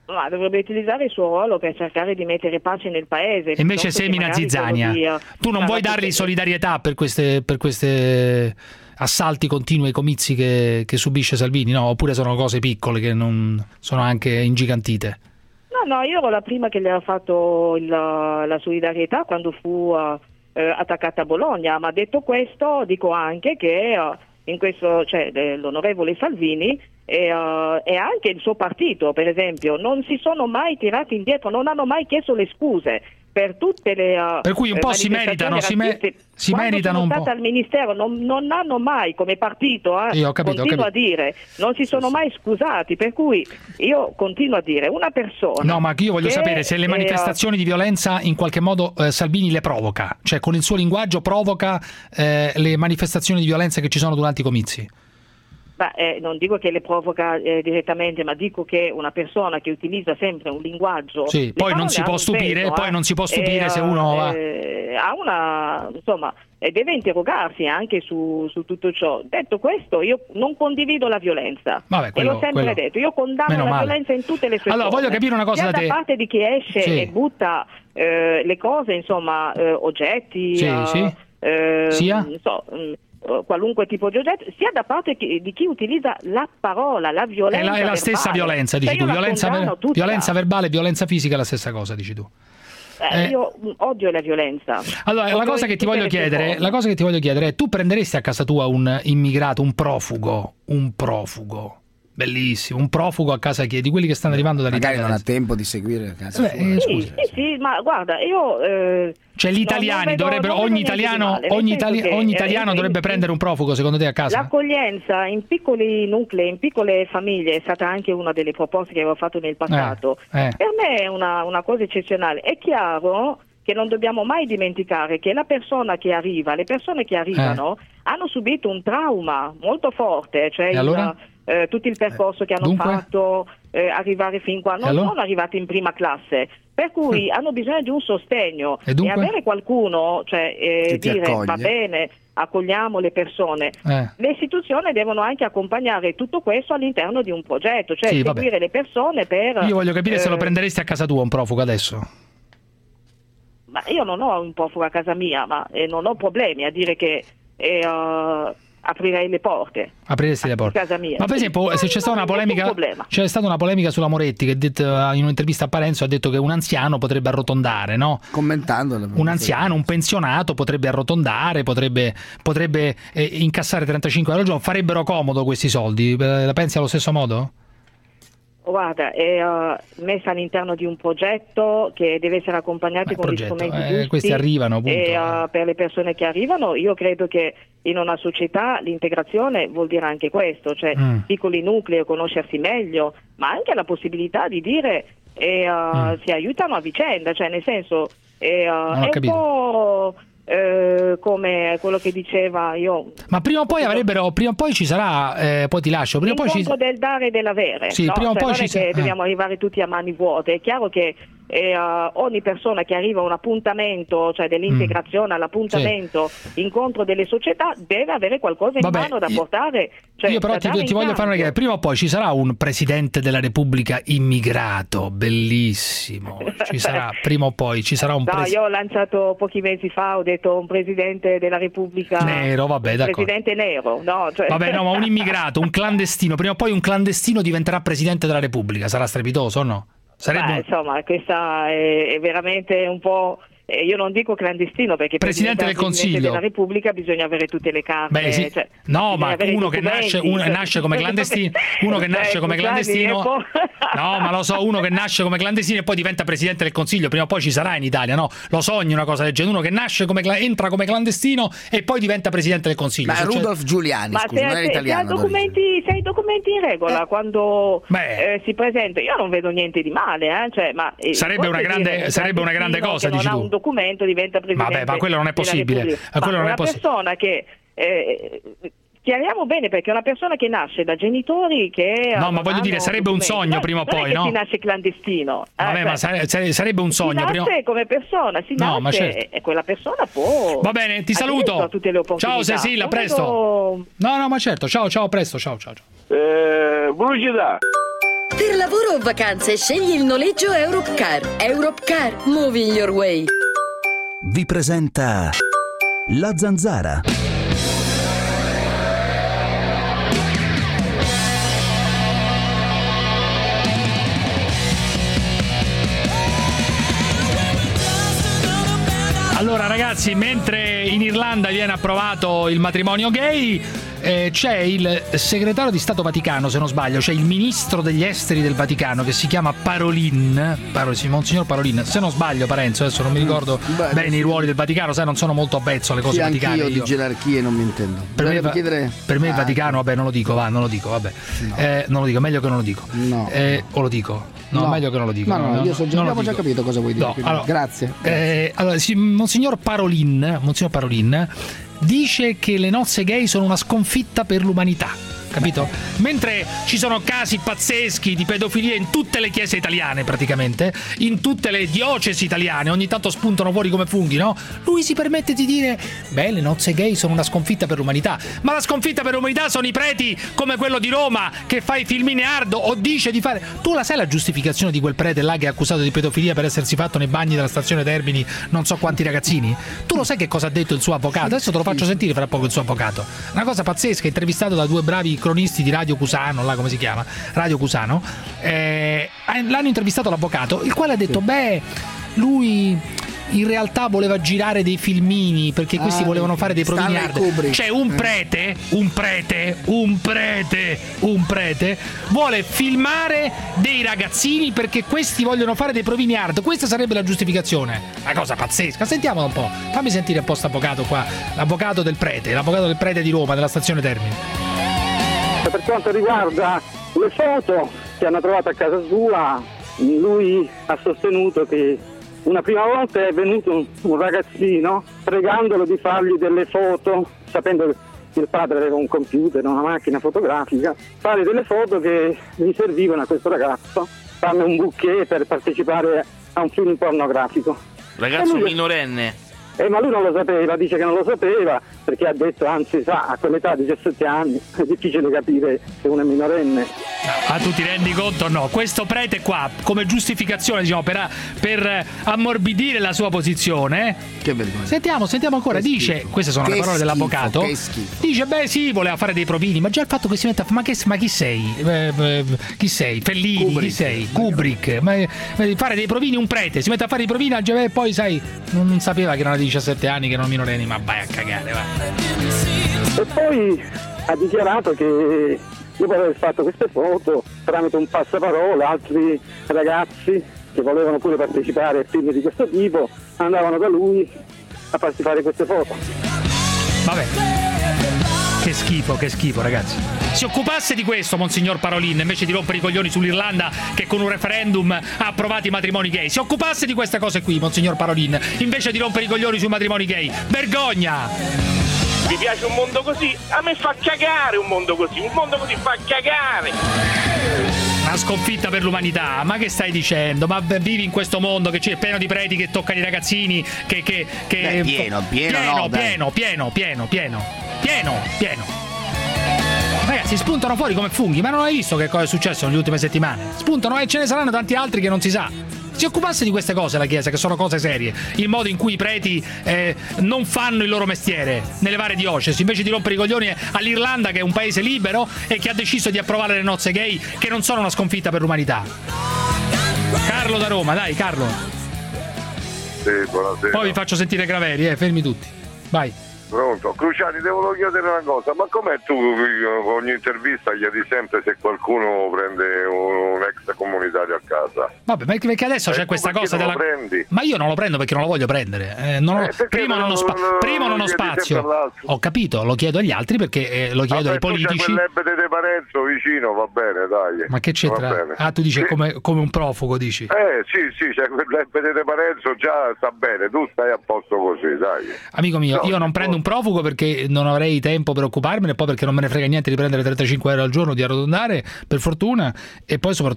Ma dovrebbe utilizzare il suo ruolo per cercare di mettere pace nel paese. E invece semina zizzania. Di, uh, tu non vuoi dargli solidarietà per queste, per queste assalti continui ai comizi che, che subisce Salvini, no? Oppure sono cose piccole che non sono anche ingigantite? No, no, io ero la prima che gli ha fatto il, la solidarietà quando fu uh, eh, attaccata a Bologna, ma detto questo dico anche che uh, in questo, cioè, l'onorevole Salvini e, uh, e anche il suo partito, per esempio, non si sono mai tirati indietro, non hanno mai chiesto le scuse per tutte le uh, per cui un po' si meritano, si, me- si meritano un po'. Quando sono stati al ministero non, non hanno mai, come partito, eh, io ho capito, continuo ho capito. a dire, non si sono mai scusati, per cui io continuo a dire, una persona... No, ma io voglio che, sapere se le manifestazioni eh, di violenza in qualche modo eh, Salvini le provoca, cioè con il suo linguaggio provoca eh, le manifestazioni di violenza che ci sono durante i comizi. Beh, eh, non dico che le provoca eh, direttamente, ma dico che una persona che utilizza sempre un linguaggio, sì, poi non si può stupire, peso, poi eh, non si può stupire eh, se uno va... eh, ha una, insomma, eh, deve interrogarsi anche su, su tutto ciò. Detto questo, io non condivido la violenza. Vabbè, quello, e l'ho sempre quello... detto, io condanno la male. violenza in tutte le sue allora, forme. Voglio capire una cosa sia da te. Da parte di chi esce sì. e butta eh, le cose, insomma, eh, oggetti, sì, uh, sì. Eh, sia? non so, mh, qualunque tipo di oggetto, sia da parte di chi utilizza la parola, la violenza. È la, è la stessa violenza, dici tu. Violenza, ver- violenza verbale, violenza fisica è la stessa cosa, dici tu. Eh, io odio la violenza. Allora, la cosa, che ti voglio chiedere, la cosa che ti voglio chiedere è: tu prenderesti a casa tua un immigrato, un profugo, un profugo, bellissimo, un profugo a casa chi? Di quelli che stanno arrivando dall'Italia? Magari non ha tempo di seguire a casa. Beh, eh, sì, sì, sì, ma guarda, io... Eh, cioè gli italiani no, dovrebbero, ogni italiano, male, ogni, itali- che, ogni italiano eh, dovrebbe in, prendere un profugo, secondo te, a casa? L'accoglienza in piccoli nuclei, in piccole famiglie è stata anche una delle proposte che avevo fatto nel passato. Eh, eh. Per me è una, una cosa eccezionale. È chiaro che non dobbiamo mai dimenticare che la persona che arriva, le persone che arrivano eh. hanno subito un trauma molto forte, cioè e allora? il, eh, tutto il percorso che hanno Dunque? fatto, eh, arrivare fin qua, non allora? sono arrivati in prima classe. Per cui hanno bisogno di un sostegno e, e avere qualcuno, cioè eh, dire accoglie. Va bene, accogliamo le persone. Eh. Le istituzioni devono anche accompagnare tutto questo all'interno di un progetto, cioè sì, seguire vabbè. le persone per... Io voglio capire eh, se lo prenderesti a casa tua un profugo adesso. Ma io non ho un profugo a casa mia, ma eh, non ho problemi a dire che... Eh, uh, aprirei le porte. Apriresti le porte. Casa mia. Ma per esempio, no, se c'è stata una polemica, c'è stata una polemica sulla Moretti che detto, in un'intervista a Parenzo ha detto che un anziano potrebbe arrotondare, no? Commentandolo. Un anziano, un pensionato potrebbe arrotondare, potrebbe, potrebbe eh, incassare trentacinque euro al giorno, farebbero comodo questi soldi. La pensi allo stesso modo? Guarda, è uh, messa all'interno di un progetto che deve essere accompagnato Beh, con progetto, gli strumenti eh, giusti. Questi arrivano, appunto. E uh, per le persone che arrivano, io credo che in una società l'integrazione vuol dire anche questo, cioè mm. piccoli nuclei, conoscersi meglio, ma anche la possibilità di dire e uh, mm. si aiutano a vicenda, cioè nel senso e, uh, è un po' Eh, come quello che diceva io. Ma prima o poi avrebbero, prima o poi ci sarà, eh, poi ti lascio. Prima o poi ci... del dare e dell'avere. Sì, no? prima o cioè, poi non ci è che eh. dobbiamo arrivare tutti a mani vuote. È chiaro che eh, uh, ogni persona che arriva a un appuntamento, cioè dell'integrazione mm. all'appuntamento, sì. incontro delle società, deve avere qualcosa in Vabbè, mano da portare. Cioè, io però ti, ti voglio fare una chiamata. Prima o poi ci sarà un presidente della Repubblica immigrato, bellissimo. Ci sarà, prima o poi ci sarà un no, pres- io ho lanciato pochi mesi fa, ho detto un presidente della Repubblica nero, vabbè, d'accordo. Presidente nero, no, cioè... Vabbè, no, ma un immigrato, un clandestino, prima o poi un clandestino diventerà presidente della Repubblica, sarà strepitoso o no? Sarebbe... Beh, insomma, questa è, è veramente un po'... Io non dico clandestino perché Presidente del Consiglio della Repubblica bisogna avere tutte le carte. Beh, sì. cioè, no, ma uno che nasce, uno nasce come clandestino, uno che nasce come clandestino. No, ma lo so, uno che nasce come clandestino e poi diventa Presidente del Consiglio, prima o poi ci sarà in Italia, no? Lo sogno una cosa del genere, uno che nasce come entra come clandestino e poi diventa Presidente del Consiglio. Ma Succede... Rudolf Giuliani, ma scusa, se, non è italiano. Se hai documenti, se hai documenti in regola eh. quando eh, si presenta, io non vedo niente di male, eh? Cioè, ma sarebbe una grande, dire, sarebbe una grande cosa, che dici non tu. ha un documento diventa Presidente. Vabbè, ma quello non è possibile. Ma quello non una è possi- persona che eh, chiariamo bene, perché è una persona che nasce da genitori che no, ma voglio dire, sarebbe un sogno prima o poi, no? no? Si nasce clandestino. Vabbè, eh, ma sare- sarebbe un sogno. Si nasce prima... come persona, si no, nasce ma certo. e quella persona può. Va bene, ti saluto. Ciao Cecilia, a presto. Vedo... No, no, ma certo. Ciao, ciao, a presto. Ciao, ciao, ciao. Eh, velocità. Per lavoro o vacanze scegli il noleggio Europcar. Europcar, moving your way. Vi presenta La Zanzara. Allora ragazzi, mentre in Irlanda viene approvato il matrimonio gay, eh, c'è il segretario di Stato Vaticano, se non sbaglio, c'è il ministro degli esteri del Vaticano che si chiama Parolin, Parolin sì, Monsignor Parolin, se non sbaglio Parenzo, adesso non mi ricordo Beh, bene sì. i ruoli del Vaticano, sai, non sono molto avvezzo alle cose sì, vaticane. Io io di gerarchie non mi intendo. Per me, chiedere... per me ah, il Vaticano, vabbè, non lo dico, va, non lo dico, vabbè. No. Eh, non lo dico, meglio che non lo dico. No. Eh, o lo dico? No, no, meglio che non lo dico. No, no, no io so già, abbiamo già capito cosa vuoi dire. No, allora, grazie. Eh, allora, sì, Monsignor Parolin, Monsignor Parolin dice che le nozze gay sono una sconfitta per l'umanità. Capito? Mentre ci sono casi pazzeschi di pedofilia in tutte le chiese italiane, praticamente, in tutte le diocesi italiane, ogni tanto spuntano fuori come funghi, no? Lui si permette di dire: beh, le nozze gay sono una sconfitta per l'umanità. Ma la sconfitta per l'umanità sono i preti come quello di Roma che fa i filmini ardo o dice di fare. Tu la sai la giustificazione di quel prete là che è accusato di pedofilia per essersi fatto nei bagni della stazione Termini non so quanti ragazzini? Tu lo sai che cosa ha detto il suo avvocato? Adesso te lo faccio sentire fra poco il suo avvocato. Una cosa pazzesca, intervistato da due bravi cronisti di Radio Cusano, là come si chiama? Radio Cusano. Eh, l'hanno intervistato l'avvocato, il quale ha detto: beh, lui in realtà voleva girare dei filmini perché questi ah, volevano fare dei provini hard. Cioè un prete, un prete, un prete, un prete vuole filmare dei ragazzini perché questi vogliono fare dei provini hard. Questa sarebbe la giustificazione. Una cosa pazzesca. Sentiamo un po'. Fammi sentire un po' sto avvocato qua, l'avvocato del prete, l'avvocato del prete di Roma, della stazione Termini. Per quanto riguarda le foto che hanno trovato a casa sua, lui ha sostenuto che una prima volta è venuto un ragazzino pregandolo di fargli delle foto, sapendo che il padre aveva un computer, una macchina fotografica, fare delle foto che gli servivano a questo ragazzo, farne un bouquet per partecipare a un film pornografico. Ragazzo lui... minorenne? Eh, ma lui non lo sapeva, dice che non lo sapeva, perché ha detto, anzi sa, a quell'età di diciassette anni è difficile capire se uno è minorenne. Ah, tu ti rendi conto o no? Questo prete qua, come giustificazione, diciamo, per, per ammorbidire la sua posizione, che vergogna. Sentiamo, sentiamo ancora, che dice, schifo. Queste sono che le parole schifo, dell'avvocato, che dice, beh sì, voleva fare dei provini, ma già il fatto che si metta, ma, che, ma chi sei? Eh, eh, chi sei? Fellini, Kubrick. Chi sei? Kubrick, ma, ma fare dei provini, un prete, si mette a fare i provini, e poi sai, non, non sapeva che erano di diciassette anni, che erano minorenni, ma vai a cagare, va. E poi ha dichiarato che dopo aver fatto queste foto tramite un passaparola, altri ragazzi che volevano pure partecipare a film di questo tipo andavano da lui a farsi fare queste foto. Vabbè, che schifo, che schifo, ragazzi. Si occupasse di questo Monsignor Parolin, invece di rompere i coglioni sull'Irlanda che con un referendum ha approvato i matrimoni gay. Si occupasse di queste cose qui Monsignor Parolin, invece di rompere i coglioni sui matrimoni gay. Vergogna! Mi piace un mondo così? A me fa cagare un mondo così, un mondo così fa cagare. Una sconfitta per l'umanità, ma che stai dicendo? Ma vivi in questo mondo che c'è pieno di preti che toccano i ragazzini, che... che, che... Beh, pieno, pieno, pieno, no, pieno, pieno, pieno, pieno, pieno, pieno. Ragazzi, spuntano fuori come funghi, ma non hai visto che cosa è successo nelle ultime settimane? Spuntano e ce ne saranno tanti altri che non si sa. Si occupasse di queste cose la Chiesa, che sono cose serie, il modo in cui i preti eh, non fanno il loro mestiere nelle varie diocesi, invece di rompere i coglioni all'Irlanda, che è un paese libero e che ha deciso di approvare le nozze gay, che non sono una sconfitta per l'umanità. Carlo da Roma, dai Carlo. Sì, buonasera. Poi vi faccio sentire Graveri, eh, fermi tutti. Vai. Pronto, Cruciani, devo chiedere una cosa, ma com'è tu ogni intervista chiedi sempre se qualcuno prende un ex comunitario a casa? Vabbè, perché adesso eh, c'è questa cosa della... prendi? Ma io non lo prendo perché non lo voglio prendere. Eh, non ho... eh, prima non ho, spa... non, prima non ho spazio. Ho capito, lo chiedo agli altri perché eh, lo chiedo Vabbè, ai politici. C'è quell'Ebbe de Parenzo vicino, va bene, dai. Ma che c'entra? Ah, tu dici sì. come, come un profugo, dici? Eh sì, sì, c'è quell'Ebbe de Parenzo, già sta bene, tu stai a posto così, dai. Amico mio, no, io non prendo un profugo perché non avrei tempo per occuparmene, poi perché non me ne frega niente di prendere trentacinque euro al giorno, di arrotondare, per fortuna, e poi soprattutto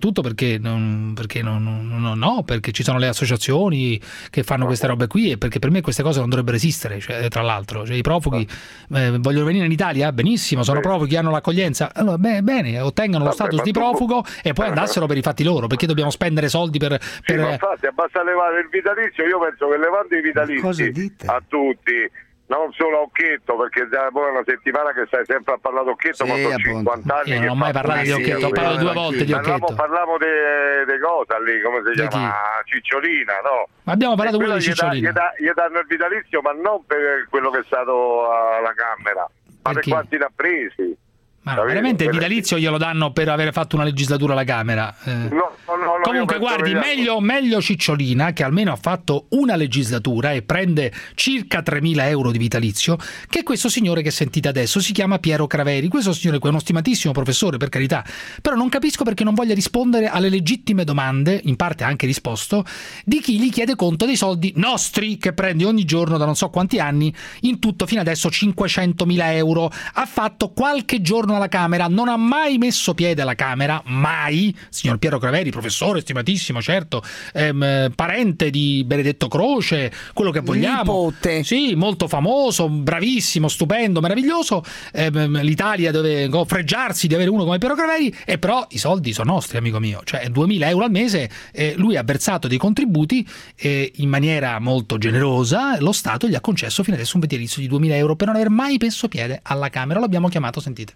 soprattutto perché non, perché non, non, no, perché ci sono le associazioni che fanno queste robe qui e perché per me queste cose non dovrebbero esistere, cioè, tra l'altro, cioè, i profughi eh, vogliono venire in Italia, benissimo, sono profughi, hanno l'accoglienza, allora beh, bene, ottengano lo status di profugo e poi andassero per i fatti loro, perché dobbiamo spendere soldi per... per... Sì, ma infatti basta levare il vitalizio, io penso che levando i vitalizi a tutti, non solo a Occhetto, perché da una settimana che stai sempre a parlare d'Occhetto, Sì, quando ho appunto. cinquanta anni. Io non ho mai parlato di Occhetto, ho parlato due volte di Occhetto. Parliamo di cosa lì, come si Di chiama? Cicciolina, no? Ma abbiamo parlato pure di Quello gli dà- Cicciolina. Gli, dà- gli danno il vitalizio, ma non per quello che è stato alla Camera, ma per chi? quanti ne ha presi. Ma Capito? veramente il Quelle- vitalizio glielo danno per aver fatto una legislatura alla Camera? Eh. No, no, no, no, Comunque io penso guardi, che- meglio, meglio Cicciolina, che almeno ha fatto una legislatura e prende circa tremila euro di vitalizio, che questo signore che sentite adesso. Si chiama Piero Craveri. Questo signore qui è uno stimatissimo professore, per carità, però non capisco perché non voglia rispondere alle legittime domande, in parte anche risposto, di chi gli chiede conto dei soldi nostri che prende ogni giorno da non so quanti anni, in tutto fino adesso cinquecentomila euro. Ha fatto qualche giorno alla Camera, non ha mai messo piede alla Camera, mai. Signor Piero Craveri, professore stimatissimo, certo, ehm, parente di Benedetto Croce, quello che vogliamo. Nipote. Sì, molto famoso, bravissimo, stupendo, meraviglioso. Ehm, L'Italia deve fregiarsi di avere uno come Piero Craveri, e però i soldi sono nostri, amico mio, cioè duemila euro al mese. Eh, lui ha versato dei contributi eh, in maniera molto generosa, lo Stato gli ha concesso fino adesso un vitalizio di duemila euro per non aver mai messo piede alla Camera. Lo abbiamo chiamato, sentite.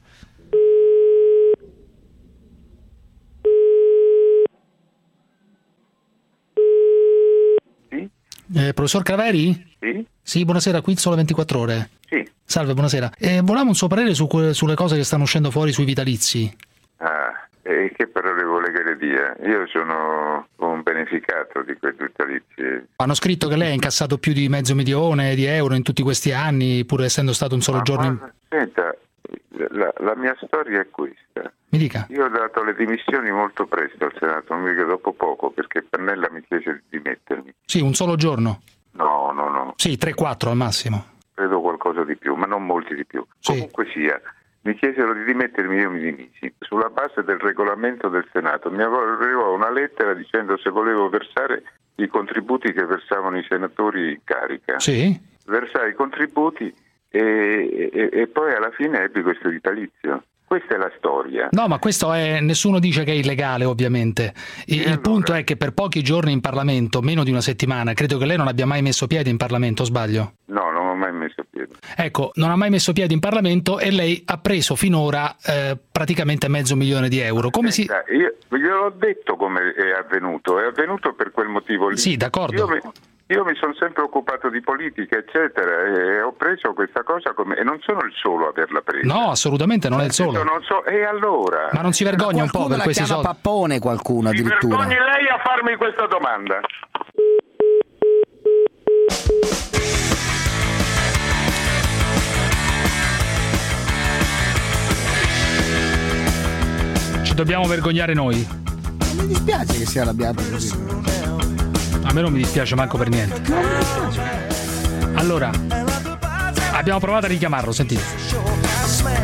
Eh, professor Craveri? Sì. Sì, buonasera, qui il Sole ventiquattro Ore. Sì. Salve, buonasera. Eh, volevamo un suo parere su que- sulle cose che stanno uscendo fuori sui vitalizi. Ah, e che parole vuole che le dia? Io sono un beneficato di quei vitalizi. Hanno scritto che lei ha incassato più di mezzo milione di euro in tutti questi anni, pur essendo stato un solo Ma giorno in... guarda, senta, la, la mia storia è questa. Mi dica. Io ho dato le dimissioni molto presto al Senato, non mica dopo poco, perché Pannella mi chiese di dimettermi. Sì, un solo giorno. No, no, no. Sì, tre quattro al massimo. Credo qualcosa di più, ma non molti di più. Sì. Comunque sia, mi chiesero di dimettermi, io mi dimisi. Sulla base del regolamento del Senato mi arrivò una lettera dicendo se volevo versare i contributi che versavano i senatori in carica. Sì. Versai i contributi e, e, e poi alla fine ebbi questo vitalizio. Questa è la storia. No, ma questo è... nessuno dice che è illegale, ovviamente. Il, il allora? punto è che per pochi giorni in Parlamento, meno di una settimana, credo che lei non abbia mai messo piede in Parlamento, o sbaglio? No, non ho mai messo piede. Ecco, non ha mai messo piede in Parlamento e lei ha preso finora eh, praticamente mezzo milione di euro. Come si... Senta, io gliel'ho detto come è avvenuto, è avvenuto per quel motivo lì. Sì, d'accordo. Io mi, io mi sono sempre occupato di politica, eccetera, e ho preso questa cosa come... e non sono il solo a averla presa. No, assolutamente non è il solo. Non so, e allora? Ma non si vergogna un po' per questi soldi? Pappone qualcuno Si addirittura. vergogni lei a farmi questa domanda. Ci dobbiamo vergognare noi. Non mi dispiace che sia arrabbiato così. A me non mi dispiace manco per niente. Allora, abbiamo provato a richiamarlo, sentite.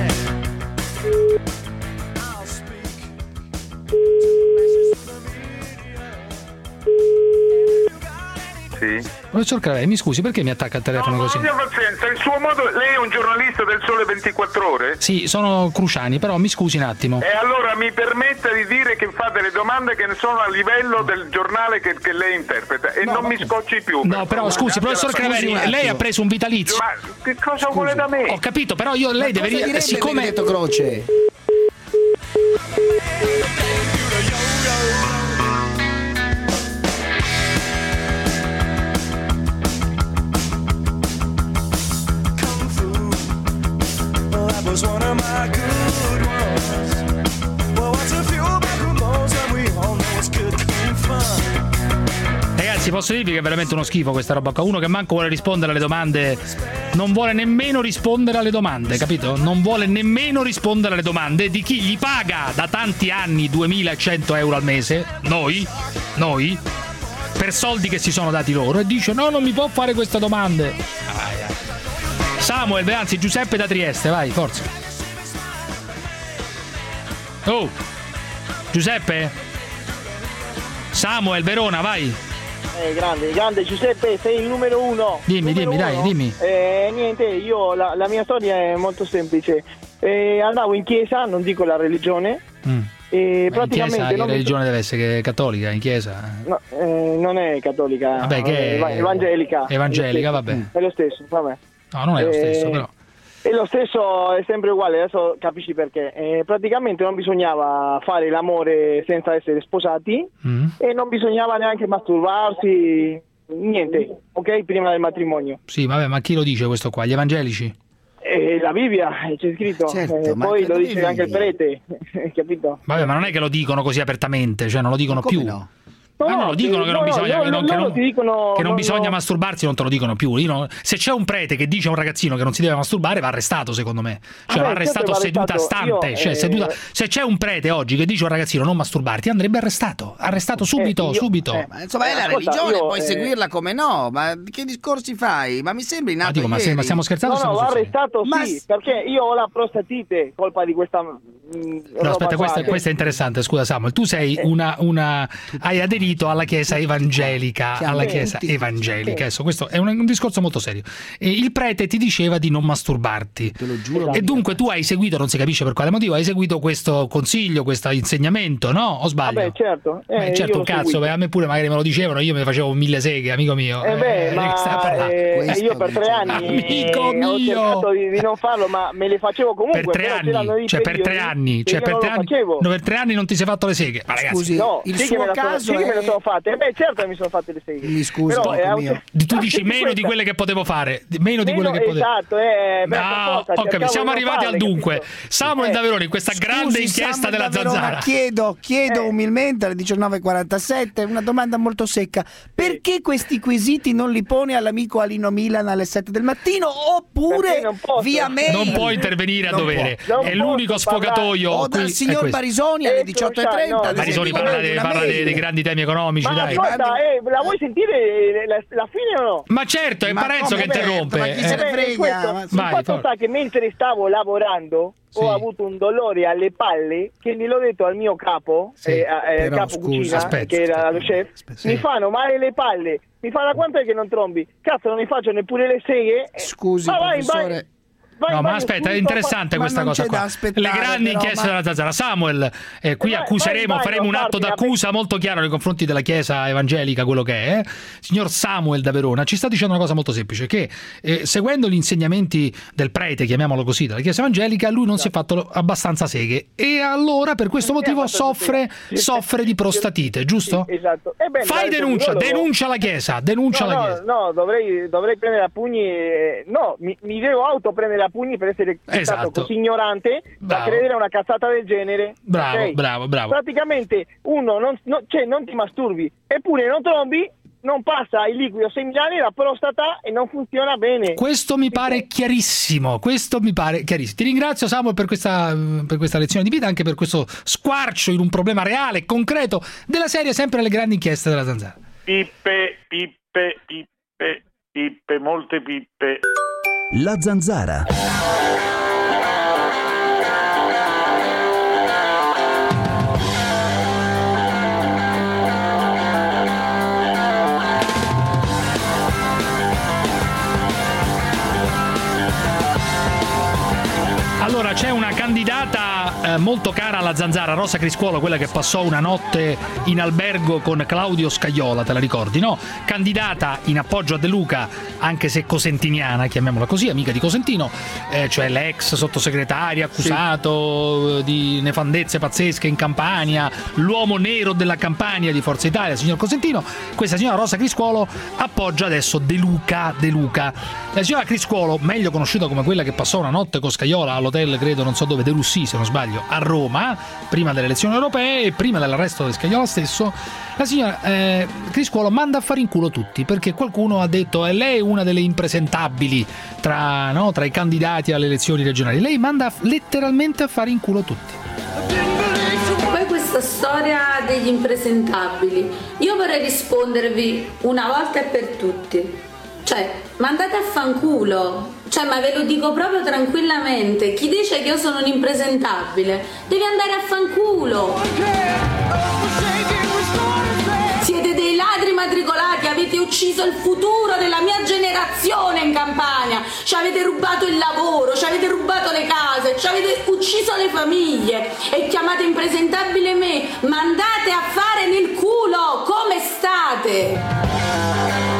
Sì. Professor Craveri, mi scusi, perché mi attacca il telefono No, così? abbia pazienza, il suo modo... Lei è un giornalista del Sole ventiquattro Ore? Sì, sono Cruciani, però mi scusi un attimo. E allora mi permetta di dire che fa delle domande che ne sono a livello del giornale che, che lei interpreta e non mi scocci più. No, però scusi, professor Craveri, lei ha preso un vitalizio. Ma che cosa vuole da me? Ho capito, però io lei deve dire, siccome Benedetto Croce? Was one of my good ones. Well, what's a few back who knows that we all know it's good, clean fun. Ragazzi, posso dirvi che è veramente uno schifo questa roba qua. Uno che manco vuole rispondere alle domande, non vuole nemmeno rispondere alle domande, capito? Non vuole nemmeno rispondere alle domande di chi gli paga da tanti anni duemilacento euro al mese, noi, noi, per soldi che si sono dati loro, e dice no, non mi può fare queste domande. Ai, ai. Samuel, anzi Giuseppe da Trieste, vai, forza. Oh, Giuseppe? Samuel, Verona, vai. Eh, grande, grande Giuseppe, sei il numero uno. Dimmi, numero dimmi, uno. dai, dimmi. Eh, niente, io la, la mia storia è molto semplice. Eh, andavo in chiesa, non dico la religione. Mm. E Ma praticamente in chiesa, non che religione mi... deve essere cattolica, in chiesa? No, eh, non è cattolica. Vabbè, che è... evangelica. Evangelica, è vabbè. È lo stesso, vabbè. No, non è lo stesso, Eh, però. E lo stesso è sempre uguale, adesso capisci perché. Eh, praticamente non bisognava fare l'amore senza essere sposati Mm. e non bisognava neanche masturbarsi, niente, ok? Prima del matrimonio. Sì, vabbè, ma chi lo dice questo qua? Gli evangelici? E la Bibbia c'è scritto, Certo, eh, ma poi che lo dove dice anche il vivi? prete, capito? Vabbè, ma non è che lo dicono così apertamente, cioè non lo dicono più. no? Ma non lo dicono che non no, bisogna, no, che non, no, che loro non- ti dicono- che non no, bisogna no. masturbarsi, non te lo dicono più. Io non- se c'è un prete che dice a un ragazzino che non si deve masturbare, va arrestato, secondo me. Cioè, Vabbè, va arrestato certo, va seduta arrestato. stante. Io, Cioè, eh, seduta- Se c'è un prete oggi che dice a un ragazzino non masturbarti, andrebbe arrestato. Arrestato subito, io- subito. eh, Ma insomma, è la Ascolta, religione, io, puoi eh, seguirla come no, ma che discorsi fai? Ma mi sembri Ma nato dico, ma, se- ieri. ma stiamo scherzando? No, o no, stiamo va sul serio? arrestato Ma sì, s- perché io ho la prostatite, colpa di questa mh, No, roba aspetta, qua, questo, che- questo è interessante, scusa Samuel. Tu sei Eh. una, una hai aderito alla chiesa evangelica, alla Sì. chiesa Sì. evangelica. Adesso, questo è un, un discorso molto serio. E il prete ti diceva di non masturbarti. Te lo giuro. E dunque tu hai seguito, non si capisce per quale motivo, hai seguito questo consiglio, questo insegnamento, no? O sbaglio? Vabbè, certo. Beh, eh, certo, io un l'ho cazzo, seguito. beh, a me pure magari me lo dicevano, io me ne facevo mille seghe, amico mio. Eh beh, Eh, ma che stai a parlare? eh, Questo io per tre dice- anni Amico eh, ho mio! cercato di, di non farlo, ma me le facevo comunque. Per tre però c'erano anni, dei cioè per tre periodi anni, che cioè io per non tre lo anni, facevo. no, per tre anni non ti sei fatto le seghe. Ma ragazzi, Scusi, No, il sì che suo me la sono- caso sì che me è... le sono fatte. Eh beh, certo che mi sono fatte le seghe. Mi scusi, Però, amico eh, mio. auto- tu dici meno di questa- quelle che potevo fare, di- meno di Meno, quelle che potevo. esatto, eh, beh, per No, forza, ho capito, cercavo siamo di non arrivati al farle, dunque. capito? Samuel Eh. Daveroni in questa grande Scusi, inchiesta Samuel della da Verona, zanzara. Chiedo, chiedo Eh. umilmente alle diciannove e quarantasette una domanda molto secca. Perché questi quesiti non li pone all'amico Alino Milan alle sette del mattino oppure Perché non posso. via mail? Non può intervenire a Non dovere, può. Non è l'unico posso parlare. sfogatoio. O qui dal è signor questo. Barisoni alle Ecco, diciotto e sai, trenta. no, ad Barisoni esempio, parla, dei, una parla dei, mail. dei grandi temi economici, Ma dai. ascolta, Ascolta, eh, la vuoi sentire la, la fine o no? Ma certo, è Ma Parenzo come che Berto, interrompe. ma chi se eh. ne Eh, frega? questo- Ma- il Vai, fatto forza. sta che mentre stavo lavorando Sì. ho avuto un dolore alle palle che gliel'ho detto al mio capo, Sì, eh, eh, però, capo scusa, cucina, aspetta, che era aspetta. lo chef, Sì. mi fanno male le palle, mi fa da quanto è che non trombi? Cazzo, non mi faccio neppure le seghe. Scusi, Ma vai, professore. vai, vai, No, vai, ma aspetta, è subito, interessante ma questa non cosa c'è da qua. aspettare, Le grandi però, inchieste ma- della zanzara. Samuel, eh, qui Vai, accuseremo, vai, vai, faremo un non atto farti d'accusa molto chiaro nei confronti della Chiesa evangelica, quello che è. Signor Samuel da Verona ci sta dicendo una cosa molto semplice, che eh, seguendo gli insegnamenti del prete, chiamiamolo così, della Chiesa evangelica, lui non si è fatto abbastanza seghe e allora per questo Non si è motivo abbastanza soffre, seghe. soffre di prostatite, giusto? Sì, esatto. Eh beh, Fai dai, denuncia, io lo- denuncia la Chiesa, denuncia No, la no, Chiesa. no, dovrei, dovrei prendere a pugni. eh, No, mi, mi devo auto prendere a pugni per essere Esatto. stato così ignorante da Bravo. credere a una cazzata del genere. Bravo, ok? bravo, bravo. Praticamente uno non, no- cioè, non ti masturbi, eppure non trombi, non passa il liquido seminale, la prostata e non funziona bene. Questo mi pare chiarissimo, questo mi pare chiarissimo. Ti ringrazio Samuel per questa, per questa lezione di vita, anche per questo squarcio in un problema reale, concreto, della serie sempre le grandi inchieste della zanzara. Pippe, pippe, pippe, pippe, molte pippe. La zanzara. Allora, c'è una candidata eh, molto cara alla zanzara, Rosa Criscuolo, quella che passò una notte in albergo con Claudio Scajola, te la ricordi, no? Candidata in appoggio a De Luca, anche se cosentiniana, chiamiamola così, amica di Cosentino, eh, cioè l'ex sottosegretario accusato eh, di nefandezze pazzesche in Campania, l'uomo nero della Campania di Forza Italia, signor Cosentino. Questa signora Rosa Criscuolo appoggia adesso De Luca, De Luca. La signora Criscuolo, meglio conosciuta come quella che passò una notte con Scajola all'hotel, credo, non so dove, De Russi, se non sbaglio, a Roma, prima delle elezioni europee e prima dell'arresto di Scajola stesso, la signora eh, Criscuolo manda a fare in culo tutti, perché qualcuno ha detto, e lei è una delle impresentabili tra, no, tra i candidati alle elezioni regionali, lei manda letteralmente a fare in culo tutti. Poi questa storia degli impresentabili, io vorrei rispondervi una volta e per tutti. Cioè, mandate a fanculo, cioè, ma ve lo dico proprio tranquillamente, chi dice che io sono un impresentabile deve andare a fanculo. avete ucciso il futuro della mia generazione in Campania, ci avete rubato il lavoro, ci avete rubato le case, ci avete ucciso le famiglie e chiamate impresentabile me, ma andate a fare nel culo, come state?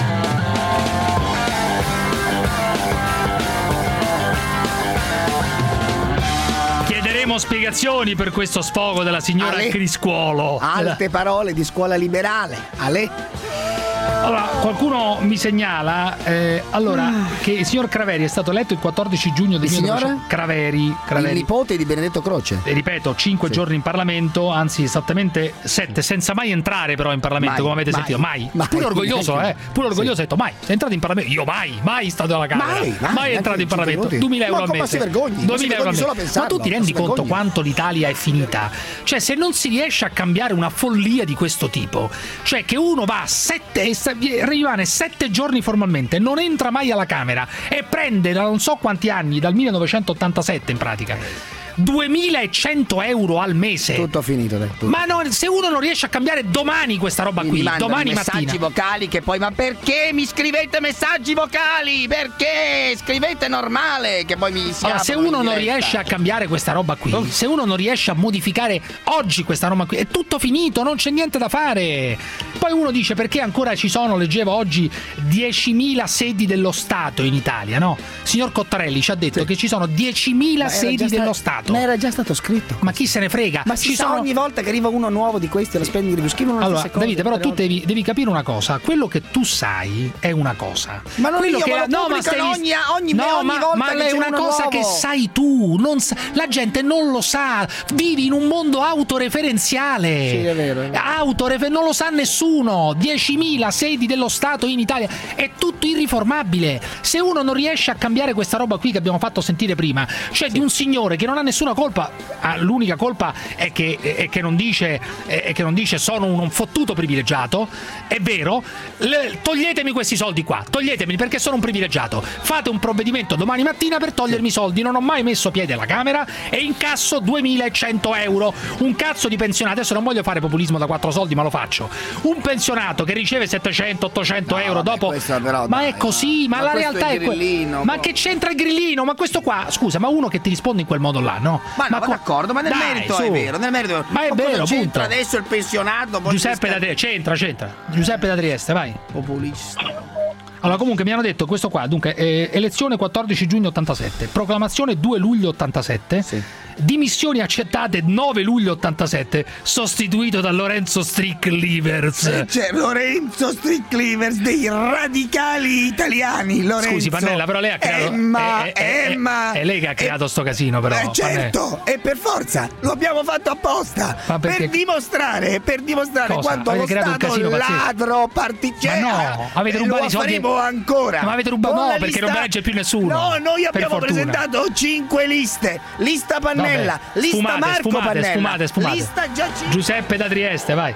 Chiederemo spiegazioni per questo sfogo della signora Ale. Criscuolo. Alte parole di scuola liberale. Ale. Allora, qualcuno mi segnala eh, allora che il signor Craveri è stato eletto il quattordici giugno del Il signor? millenovecento. Craveri, Craveri. Il nipote di Benedetto Croce. E ripeto, cinque giorni in Parlamento, anzi esattamente sette, senza mai entrare però in Parlamento, Mai, come avete mai, sentito, mai. mai. Pure orgoglioso, Neanche- eh. Pure orgoglioso, Sì. ha detto mai. Sei entrato in Parlamento? Io mai, mai stato alla Camera. Mai, mai, neanche entrato in Parlamento. cinque minuti. duemila euro Ma al come mese. si vergogni? Ma si duemila euro al vergogni solo a mese. pensarlo, Ma tu ti ma rendi si conto vergogni. quanto l'Italia è finita? Cioè, se non si riesce a cambiare una follia di questo tipo, cioè che uno va sette e sta- rimane sette giorni formalmente, non entra mai alla Camera e prende da non so quanti anni, dal millenovecentottantasette in pratica, duemilaecento euro al mese. Tutto finito, dai. tutto. Ma non- se uno non riesce a cambiare domani questa roba Mi qui, mandano domani messaggi mattina. vocali che poi, ma perché mi scrivete messaggi vocali? Perché scrivete normale che poi mi si Allora, se aprono uno in non diretta. riesce a cambiare questa roba qui, se uno non riesce a modificare oggi questa roba qui, è tutto finito, non c'è niente da fare. Poi uno dice perché ancora ci sono, leggevo oggi, diecimila sedi dello Stato in Italia, no? Signor Cottarelli ci ha detto che ci sono diecimila Ma era sedi già sta- dello Stato. Ma era già stato scritto. Ma chi se ne frega? Ma si ci sa sono ogni volta che arriva uno nuovo di questi alla spending review scrivono le Allora, stesse cose. Davide, però tutte tu le volte. devi, devi capire una cosa. Quello che tu sai è una cosa. Ma non Quello io, che ma lo no, ma pubblicano stai- ogni- ogni- no, ogni ma, volta ma che è c'è una uno cosa nuovo. che sai tu. Non sa- la gente non lo sa. Vivi in un mondo autoreferenziale. Sì, è vero, è vero. Autorefer- non lo sa nessuno. diecimila sedi dello Stato in Italia. È tutto irriformabile. Se uno non riesce a cambiare questa roba qui che abbiamo fatto sentire prima, cioè di un signore che non ha nessuna colpa, ah, l'unica colpa è che, è che non dice è che non dice sono un fottuto privilegiato, è vero, le- toglietemi questi soldi qua, toglietemeli perché sono un privilegiato, fate un provvedimento domani mattina per togliermi i soldi, non ho mai messo piede alla Camera e incasso duemilacento euro, un cazzo di pensionato, adesso non voglio fare populismo da quattro soldi ma lo faccio, un pensionato che riceve settecento ottocento euro vabbè, dopo, questo però, ma dai, è così, ma, ma la questo realtà è è il quella, grillino, ma poi. che c'entra il grillino, ma questo qua, scusa, ma uno che ti risponde in quel modo là, no? Ma, no, co- d'accordo, ma nel Dai, merito è su. vero, nel merito Ma è Ma cosa vero, c'entra punto. adesso il pensionato? poi Giuseppe si da Trieste, c'entra, c'entra. Giuseppe da Trieste, vai. Populista. Allora, comunque mi hanno detto questo qua, dunque, eh, elezione quattordici giugno ottantasette, proclamazione due luglio ottantasette, dimissioni accettate nove luglio ottantasette, sostituito da Lorenzo Strick-Livers. C'è Lorenzo Strick-Livers dei radicali italiani. Lorenzo. Scusi, Pannella, però lei ha creato. Emma, è, è- è- Emma. È lei che ha creato sto casino, però. Eh, certo, e per forza lo abbiamo fatto apposta Ma perché- per dimostrare, per dimostrare Cosa? quanto Avete lo creato un Stato casino pazzesco. ladro partigiano. Ma no, avete e rubato lo i soldi- faremo ancora. Ma avete rubato- Con no, la perché non lista- ve legge più nessuno. No, noi Per abbiamo fortuna. presentato cinque liste. Lista Pannella, Vabbè, lista sfumate, Marco sfumate, Pannella, sfumate, sfumate. lista Giacinto. Giuseppe da Trieste, vai.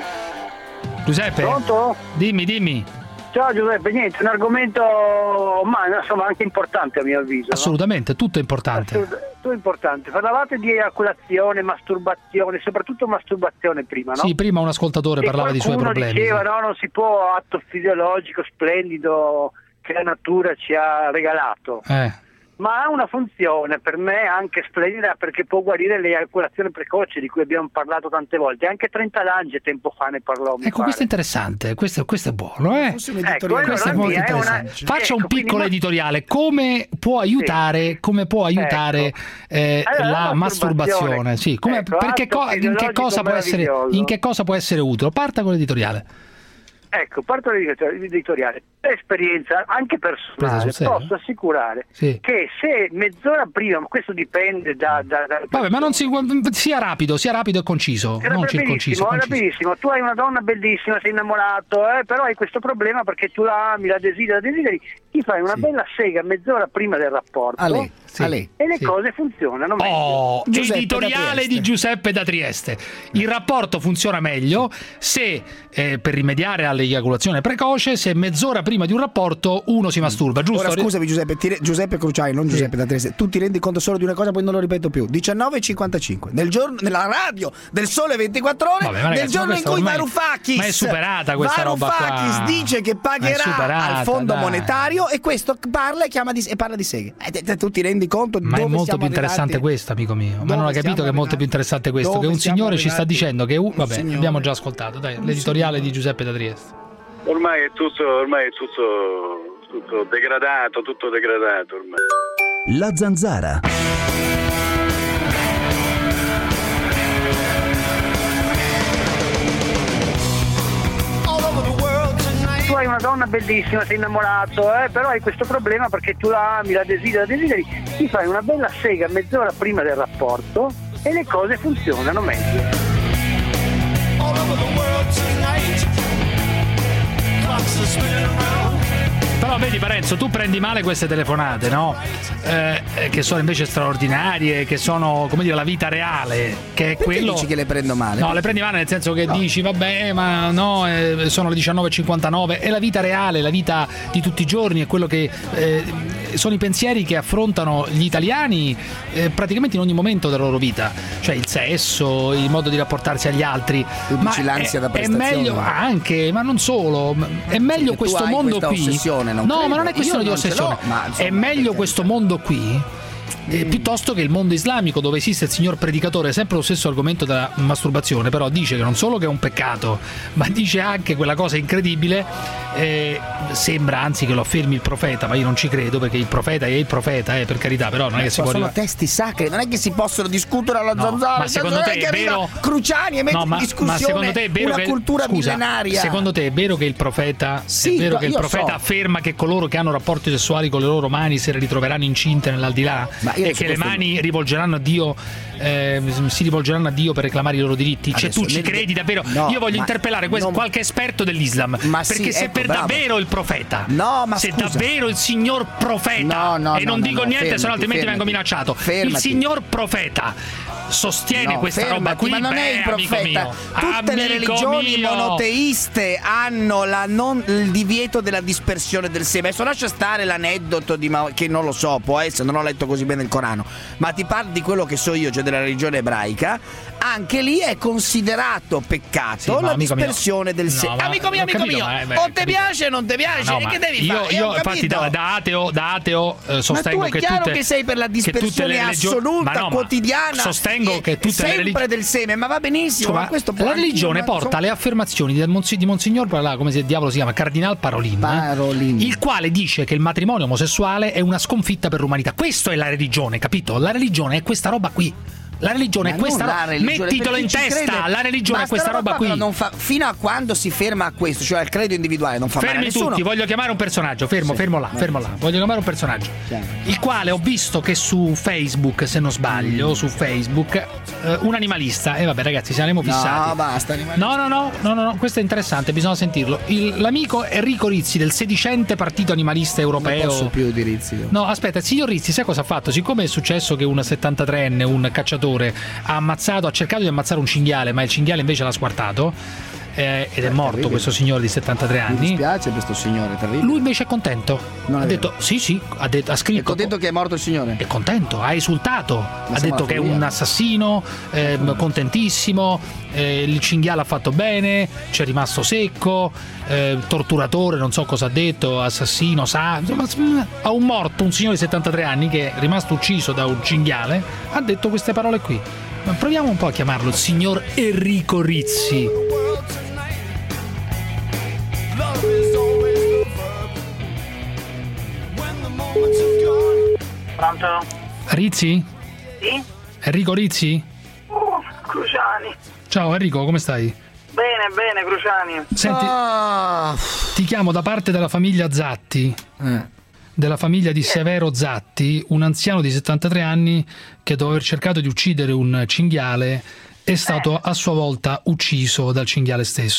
Giuseppe? Pronto? Dimmi, dimmi. Ciao Giuseppe, niente, un argomento ma insomma anche importante a mio avviso. no? Assolutamente, tutto è importante. Assolut- tutto importante. Parlavate di eiaculazione, masturbazione, soprattutto masturbazione prima, no? Sì, prima un ascoltatore E parlava dei suoi qualcuno problemi. diceva sì. no, non si può, atto fisiologico splendido che la natura ci ha regalato. Eh. Ma ha una funzione per me anche splendida perché può guarire l'eiaculazione precoce di cui abbiamo parlato tante volte. Anche Trenta Lange tempo fa ne parlò. mi Ecco, pare. questo è interessante, questo, questo è buono, eh? Fosse un Ecco, editoriale. Questo è allora molto la mia è una- interessante. Faccia un ecco, quindi piccolo ma- editoriale. Come può aiutare, come può aiutare Ecco. eh, Allora, la la masturbazione? masturbazione. Sì, come, Ecco, perché atto co- in, che fisiologico cosa può essere, meraviglioso. in che cosa può essere utile? Parta con l'editoriale. Ecco, parto dall'editoriale. Per esperienza, anche Presa personale, sul serio? posso assicurare Sì. che se mezz'ora prima, ma questo dipende da... da, da Vabbè, ma non si, sia rapido, sia rapido e conciso, Era non circonciso. rapidissimo, conciso. rapidissimo. Tu hai una donna bellissima, sei innamorato, eh, però hai questo problema perché tu la ami, la desideri, la desideri, ti fai una Sì. bella sega mezz'ora prima del rapporto. Ale. sì, e le sì. cose funzionano meglio. Oh, Giuseppe editoriale di Giuseppe da Trieste. Il rapporto funziona meglio se, eh, per rimediare all'eiaculazione precoce, se mezz'ora prima di un rapporto uno si masturba, giusto? Ora scusami Giuseppe, ti re- Giuseppe Cruciani, non Giuseppe da Trieste. Tu ti rendi conto solo di una cosa, poi non lo ripeto più. diciannove e cinquantacinque nel giorno, nella radio del Sole ventiquattro Ore, Vabbè, ma ragazzi, nel giorno in cui ormai- Varoufakis ma è superata questa roba qua. Varoufakis dice che Ma è pagherà superata, al fondo dai. monetario, e questo parla e chiama di, e parla di seghe. E te, te, tu ti rendi conto Ma dove è molto siamo più interessante arrivati? questo, amico mio. Ma Dove non hai capito siamo che è molto arrivati? più interessante questo? Dove Che un siamo signore ci sta arrivati? dicendo che un... Vabbè, signore. abbiamo già ascoltato, dai, l'editoriale di Giuseppe da Trieste. Ormai è tutto, ormai è tutto, tutto degradato, tutto degradato ormai. La Zanzara. Tu hai una donna bellissima, sei innamorato, eh, però hai questo problema perché tu la ami, la desideri, la desideri, ti fai una bella sega mezz'ora prima del rapporto e le cose funzionano meglio. Però vedi Parenzo, tu prendi male queste telefonate, no? Eh, eh, che sono invece straordinarie, che sono, come dire, la vita reale, che è Perché quello... dici che le prendo male? No, le prendi male nel senso che No. dici, vabbè, ma no, eh, sono le diciannove e cinquantanove, è la vita reale, la vita di tutti i giorni, è quello che... Eh, sono i pensieri che affrontano gli italiani eh, praticamente in ogni momento della loro vita, cioè il sesso, il modo di rapportarsi agli altri. Tu Ma dici l'ansia è, da è prestazione. meglio anche, ma non solo, è meglio tu questo hai mondo questa qui. ossessione, non no, credo. ma non è questione Io di non ce ossessione, l'ho, ma, insomma, è meglio questo mondo qui. Eh, piuttosto che il mondo islamico, dove esiste il signor predicatore, sempre lo stesso argomento della masturbazione, però dice che non solo che è un peccato, ma dice anche quella cosa incredibile, eh, sembra anzi che lo affermi il profeta, ma io non ci credo, perché il profeta è il profeta, eh, per carità, però non è che si sono può sono arrivare... testi sacri, non è che si possono discutere alla No, zanzara. ma secondo non te è che è arriva vero- Cruciani e mette No, ma, in discussione ma secondo te è vero una che, cultura scusa, millenaria? secondo te è vero che il profeta Sì, è vero no, che il io profeta so. afferma che coloro che hanno rapporti sessuali con le loro mani se le ritroveranno incinte nell'aldilà Ma io e non so che le questo- mani rivolgeranno a Dio, eh, si rivolgeranno a Dio per reclamare i loro diritti? Cioè Adesso, tu ci nel- credi davvero? No, Io voglio ma interpellare questo, non- qualche esperto dell'Islam, Ma perché sì, se ecco, per bravo. davvero il profeta, No, ma se scusa. davvero il signor profeta, No, no, e no, non no, dico no, niente, fermati, se no altrimenti fermati. vengo minacciato, il Fermati. signor profeta sostiene No, questa fermati, roba qui, ma non beh, è il amico profeta. mio, Tutte le amico religioni mio. monoteiste hanno la non- il divieto della dispersione del seme. Adesso lascia stare l'aneddoto di Ma- che non lo so, può essere, non ho letto così bene il Corano, ma ti parlo di quello che so io, cioè della religione ebraica. Anche lì è considerato peccato Sì, ma la amico mio. dispersione del No, seme. ma Amico mio, ho amico capito, mio, ma, eh, beh, o ho ti capito. piace o non ti piace, No, e ma che devi io, fare? io Ho infatti capito. da, da ateo, da ateo eh, sostengo Ma tu è che chiaro tutte, che sei per la che tutte dispersione le religio- assoluta, ma no, ma quotidiana, sostengo e- che tutte le sempre religioni del seme, ma va benissimo. Insomma, ma questo può la anche- religione ma porta insomma- le affermazioni di, Monsi- di Monsignor, là, come si diavolo si chiama, Cardinal Parolin, Parolin. il quale dice che il matrimonio omosessuale è una sconfitta per l'umanità. Questo è la religione, capito? La religione è questa roba qui. La religione Ma è questa non la roba. religione, Mettitelo per in chi ci testa. crede. La religione Ma è questa sta roba qua qui. però non fa, fino a quando si ferma a questo, cioè al credo individuale, non fa male a Fermi nessuno. tutti, voglio chiamare un personaggio. Fermo, Sì, fermo là, vai. fermo là. Voglio chiamare un personaggio. Il quale ho visto che su Facebook, se non sbaglio, su Facebook, eh, un animalista. E vabbè, ragazzi, saremo fissati. No, basta. No, no, no, no, no, no, questo è interessante, bisogna sentirlo. Il- l'amico Enrico Rizzi del sedicente partito animalista europeo. Non posso più di Rizzi. No, aspetta, il signor Rizzi, sai cosa ha fatto? Siccome è successo che un settantatreenne, un cacciatore, ha ammazzato, ha cercato di ammazzare un cinghiale, ma il cinghiale invece l'ha squartato. eh, ed è morto terribile. questo signore di settantatré Mi anni. dispiace questo signore, terribile. Lui invece è contento. Non ha è detto sì, sì, ha, detto, ha scritto. È contento che è morto il signore? È contento, ha esultato. ha siamo detto alla che è follia. un assassino, ehm, contentissimo. eh, il cinghiale ha fatto bene, ci è rimasto secco. eh, torturatore, non so cosa ha detto, assassino, sa. Insomma, a un morto, un signore di settantatré anni che è rimasto ucciso da un cinghiale, ha detto queste parole qui. Ma proviamo un po' a chiamarlo il signor Enrico Rizzi. Pronto? Rizzi? Sì? Enrico Rizzi? Oh, Cruciani. Ciao Enrico, come stai? Bene, bene, Cruciani. Senti, Ah. ti chiamo da parte della famiglia Zatti, della famiglia di Severo Zatti, un anziano di settantatré anni che dopo aver cercato di uccidere un cinghiale è stato a sua volta ucciso dal cinghiale stesso.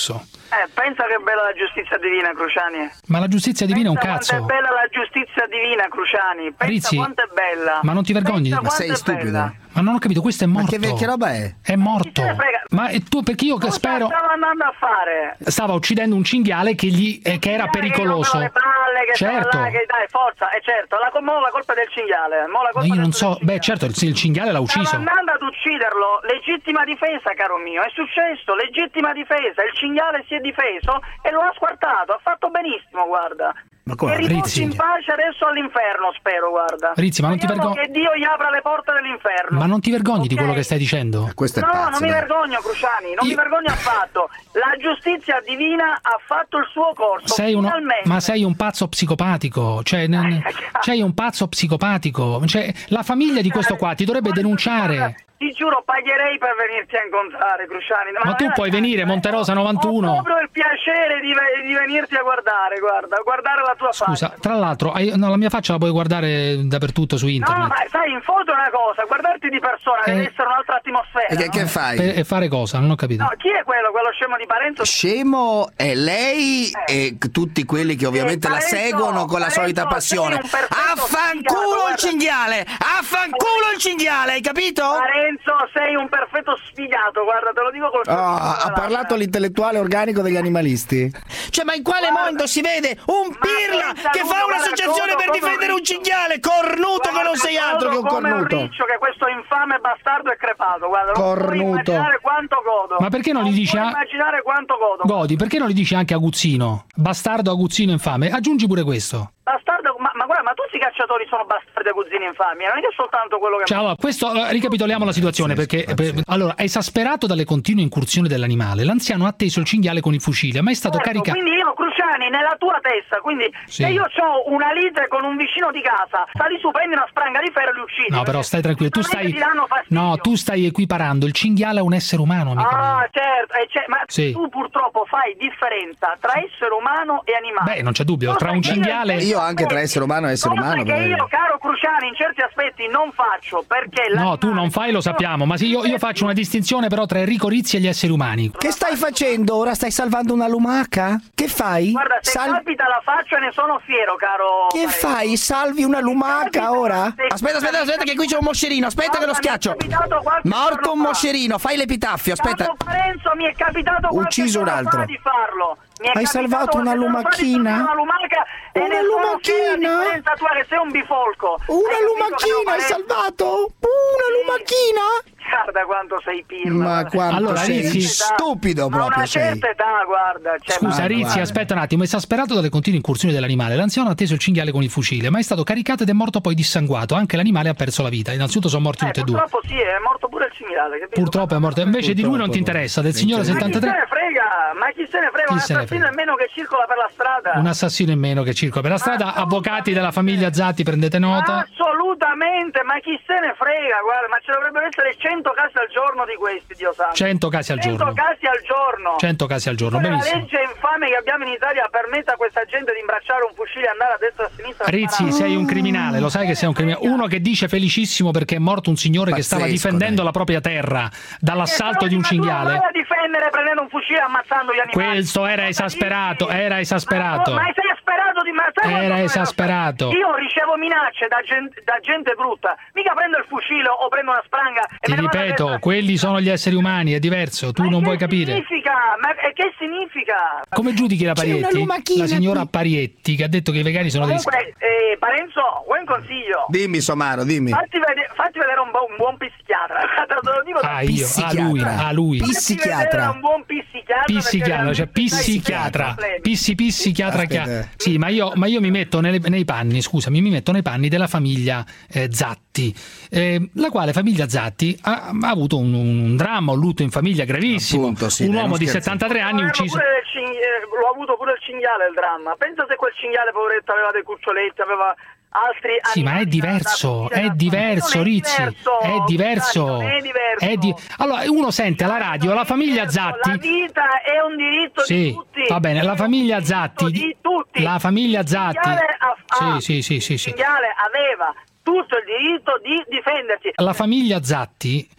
Eh, pensa che bella la giustizia divina, Cruciani. Ma la giustizia divina è un Pensa cazzo. quanto è bella la giustizia divina, Cruciani. Pensa Rizzi, quanto è bella. Ma non ti vergogni? Pensa Ma quanto sei è stupido? bella. Ma non ho capito, questo è morto. che vecchia roba è? È morto. Chi se ne frega? Ma e tu, perché io che Cosa spero... stava andando a fare? Stava uccidendo un cinghiale che, gli, eh, che era pericoloso. Che le palle, che Certo. stava là, che dai, forza, è certo. La, mo la colpa è del cinghiale. Mo la Ma colpa io del non so, beh certo, il, il cinghiale l'ha ucciso. Stava andando ad ucciderlo, legittima difesa, caro mio, è successo, legittima difesa, il cinghiale si è difeso e lo ha squartato, ha fatto benissimo, guarda. Ma come? E riposi Rizzi. in pace adesso all'inferno, spero, guarda. Rizzi, ma non ti Speriamo vergogni? che Dio gli apra le porte dell'inferno. Ma non ti vergogni di Ok? quello che stai dicendo? Questo è No, pazzo, non mi dai. vergogno, Cruciani, non mi vergogno affatto. La giustizia divina ha fatto il suo corso, Sei uno, finalmente. ma sei un pazzo psicopatico, cioè n- sei un pazzo psicopatico, cioè la famiglia di questo qua ti dovrebbe denunciare. Ti giuro, pagherei per venirti a incontrare, Cruciani. Ma tu puoi venire, Monterosa novantuno. Ho proprio il piacere di, ve- di venirti a guardare, guarda, guardare la tua Scusa, faccia. tra l'altro, hai- no, la mia faccia la puoi guardare dappertutto su No, internet. ma sai, in foto è una cosa, guardarti di persona deve Eh. essere un'altra atmosfera. E che, no? che fai? Per- e fare cosa? Non ho capito. No, chi è quello? Quello scemo di Parenzo? Scemo è lei e c- tutti quelli che ovviamente la Parenzo, seguono con la Parenzo, solita passione. sei un perfetto Affanculo il sfigato, cinghiale! Affanculo il cinghiale, hai capito? Parenzo, sei un perfetto sfigato, guarda, te lo dico col Ah, ha parlato l'intellettuale organico degli animalisti? Cioè, ma in quale mondo si vede un pirla pensa che tu, fa guarda, un'associazione godo per come difendere un un cinghiale? Cornuto che non sei altro che un come cornuto. un riccio che questo infame bastardo è crepato, guarda, non puoi Cornuto. immaginare quanto godo. Ma perché non gli dici puoi a- immaginare quanto godo. Godi, perché non li dici anche aguzzino? Bastardo, aguzzino, infame. Aggiungi pure questo. Bastardo, ma, ma guarda, ma tutti i cacciatori sono bastardi e aguzzini infami, non è che soltanto quello che... Cioè, allora, questo, eh, ricapitoliamo la situazione perché, per- allora, esasperato dalle continue incursioni dell'animale, l'anziano ha atteso il cinghiale con il fucile, ma è stato Certo, caricato. quindi io, Cruciani, nella tua testa, quindi Sì. se io ho una lite con un vicino di casa, sali su, prendi una spranga di ferro e li uccidi. No, però stai tranquillo, tu Giustamente stai. ti danno fastidio. No, tu stai equiparando il cinghiale a un essere umano, amico. Ah, certo, e c'è- ma Sì. tu purtroppo fai differenza tra essere umano e animale. Beh, non c'è dubbio, tra un cinghiale. Io anche tra essere umano e essere Cosa umano. che per io, caro Cruciani, in certi aspetti non faccio, perché la... No, tu non fai, lo sappiamo, ma sì, io, io faccio una distinzione però tra Enrico Rizzi e gli esseri umani. Che stai facendo ora? Stai salvando una lumaca? Che fai? Guarda, se Sal- capita la faccio e ne sono fiero, caro... Che Parenzo. fai? Salvi una lumaca ora? Aspetta, aspetta, aspetta, che qui c'è un moscerino. Aspetta che lo schiaccio. Morto un moscerino, fai l'epitaffio. Aspetta. Caro Parenzo, mi è capitato qualche Ucciso un giorno altro. fa di farlo. Mi è Hai capitato salvato una qualche giorno fa di lumachina? farlo, Una lumaca e Una ne sono fiero, lumachina? a differenza tua che sei un bifolco. Una Hai capito, lumachina caro hai Parenzo? salvato? Una lumachina? Guarda quanto sei pirla. Ma guarda. quanto Allora, sei Rizzi- stupido Ma proprio una sei. certa età, guarda. Cioè, Scusa, ma- Rizzi, guarda. aspetta un attimo. Esasperato dalle continue incursioni dell'animale, l'anziano ha atteso il cinghiale con il fucile, ma è stato caricato ed è morto poi dissanguato. Anche l'animale ha perso la vita. Innanzitutto sono morti Eh, tutti e due. purtroppo sì, è morto pure il cinghiale, capito? Purtroppo è morto. Invece di lui non ti interessa, del signore Ma chi se settantatré. ne frega? Ma chi se ne frega? Chi Un se ne assassino frega? è meno che circola per la strada. Un assassino in meno che circola per la strada. Avvocati della famiglia Zatti, prendete nota. Assolutamente, ma chi se ne frega? Guarda, ma ce dovrebbero essere cento casi al giorno di questi, Dio santo. cento casi al cento giorno. casi al giorno. cento casi al giorno, La benissimo. legge infame che abbiamo in Italia permette a questa gente di imbracciare un fucile e andare a destra e a sinistra. a Rizzi, sparare. sei un criminale, lo sai che sei un criminale. Uno che dice felicissimo perché è morto un signore che stava Pazzesco, difendendo la propria terra dall'assalto di un Ma tu non cinghiale. vai a difendere prendendo un fucile e ammazzando gli animali. Questo era esasperato, era esasperato. Ma sei esasperato di ma sai Era quanto sono esasperato. Io ricevo minacce da gente, da gente brutta. Mica prendo il fucile o prendo una spranga e Ti me ne vado a ripeto, destra. quelli sono gli esseri umani, è diverso, tu non puoi Che capire. significa? Ma e che significa? Come giudichi la C'è una Parietti? lumachina La signora qui. Parietti che ha detto che i vegani sono dei... Comunque, eh, Parenzo, vuoi un consiglio? Dimmi, Somaro, dimmi. Fatti, vede- fatti vedere un, bu- un buon psichiatra. Te lo dico da- Ah, io, a lui, a lui. Fatti vedere un buon psichiatra. Psichiatra, cioè perché- psichiatra, Problemi. pissi psichiatra Aspetta. chia- Sì, ma io, ma io mi metto nelle- nei panni, scusami, mi metto nei panni della famiglia eh, Zatti, eh, la quale famiglia Zatti ha, ha avuto un, un dramma, un lutto in famiglia gravissimo. Appunto, sì, un dai, uomo non di scherzi. settantatré anni Lo ucciso. pure del cing- eh, L'ho avuto pure il cinghiale il dramma. Pensa se quel cinghiale poveretto aveva dei cuccioletti, aveva altri Sì, ma è diverso, è diverso, Non è Rizzi, diverso, è diverso. non è diverso. È di- Allora, uno sente alla radio la famiglia La Zatti. vita è un diritto Sì, di tutti. va bene, la famiglia Zatti. di tutti. La famiglia Il Zatti. cinghiale ha- ha- Sì, sì, sì, sì, il sì. cinghiale aveva tutto il diritto di difendersi. La famiglia Zatti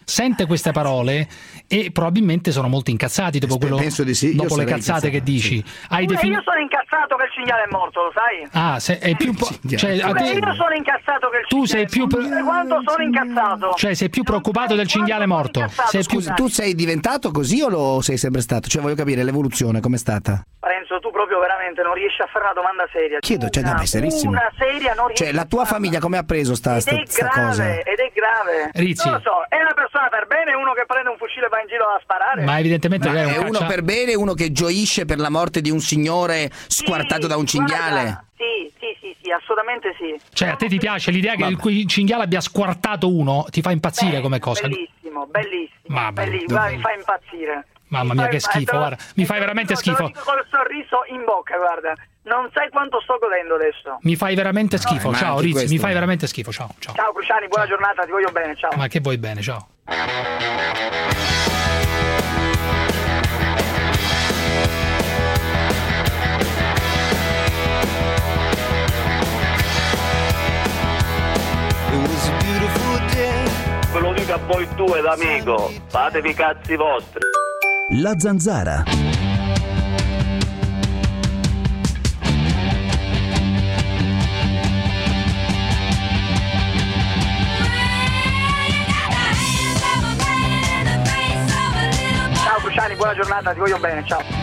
sente queste parole e probabilmente sono molto incazzati dopo, quello, penso di sì. dopo Io le cazzate incazzato, che dici. sì. Hai Pure defini- io sono incazzato che il cinghiale è morto, lo sai? Ah, se, è più po- cioè, a Pure te- io sono incazzato che il tu cinghiale sei più è morto. Quanto sono incazzato? cioè sei più preoccupato del cinghiale morto. Sei più... Scusi, tu sei diventato così o lo sei sempre stato? Cioè voglio capire l'evoluzione com'è stata. Renzo, tu proprio veramente non riesci a fare una domanda seria. Chiedo, cioè, no, è serissimo. Una seria non riesci. Cioè la tua famiglia come ha preso sta, Ed sta, è sta grave, cosa? ed è grave. Rizzi. Non lo so, è una persona per bene, uno che prende un fucile e va in giro a sparare. Ma evidentemente Ma lei è un uno caccia- per bene, uno che gioisce per la morte di un signore squartato da un cinghiale. Guarda, sì, sì, sì, sì, assolutamente sì. Cioè a te ti piace l'idea che il il cinghiale abbia squartato uno? Ti fa impazzire come cosa? Bellissimo, bellissimo. Ma bellissimo, dove- guarda, mi fa impazzire. Mamma mia che schifo, guarda, mi fai veramente Te lo schifo. dico col sorriso in bocca, guarda. Non sai quanto sto godendo adesso. Mi fai veramente schifo. ma Ciao anche Rizzi, mi questo. fai veramente schifo. Ciao, ciao. Ciao Cruciani, buona giornata, ti voglio bene, ciao. Ma che vuoi bene, ciao. Ve lo dico a voi due d'amico, fatevi i cazzi vostri. La Zanzara. Ciao Cruciani, buona giornata, ti voglio bene, ciao.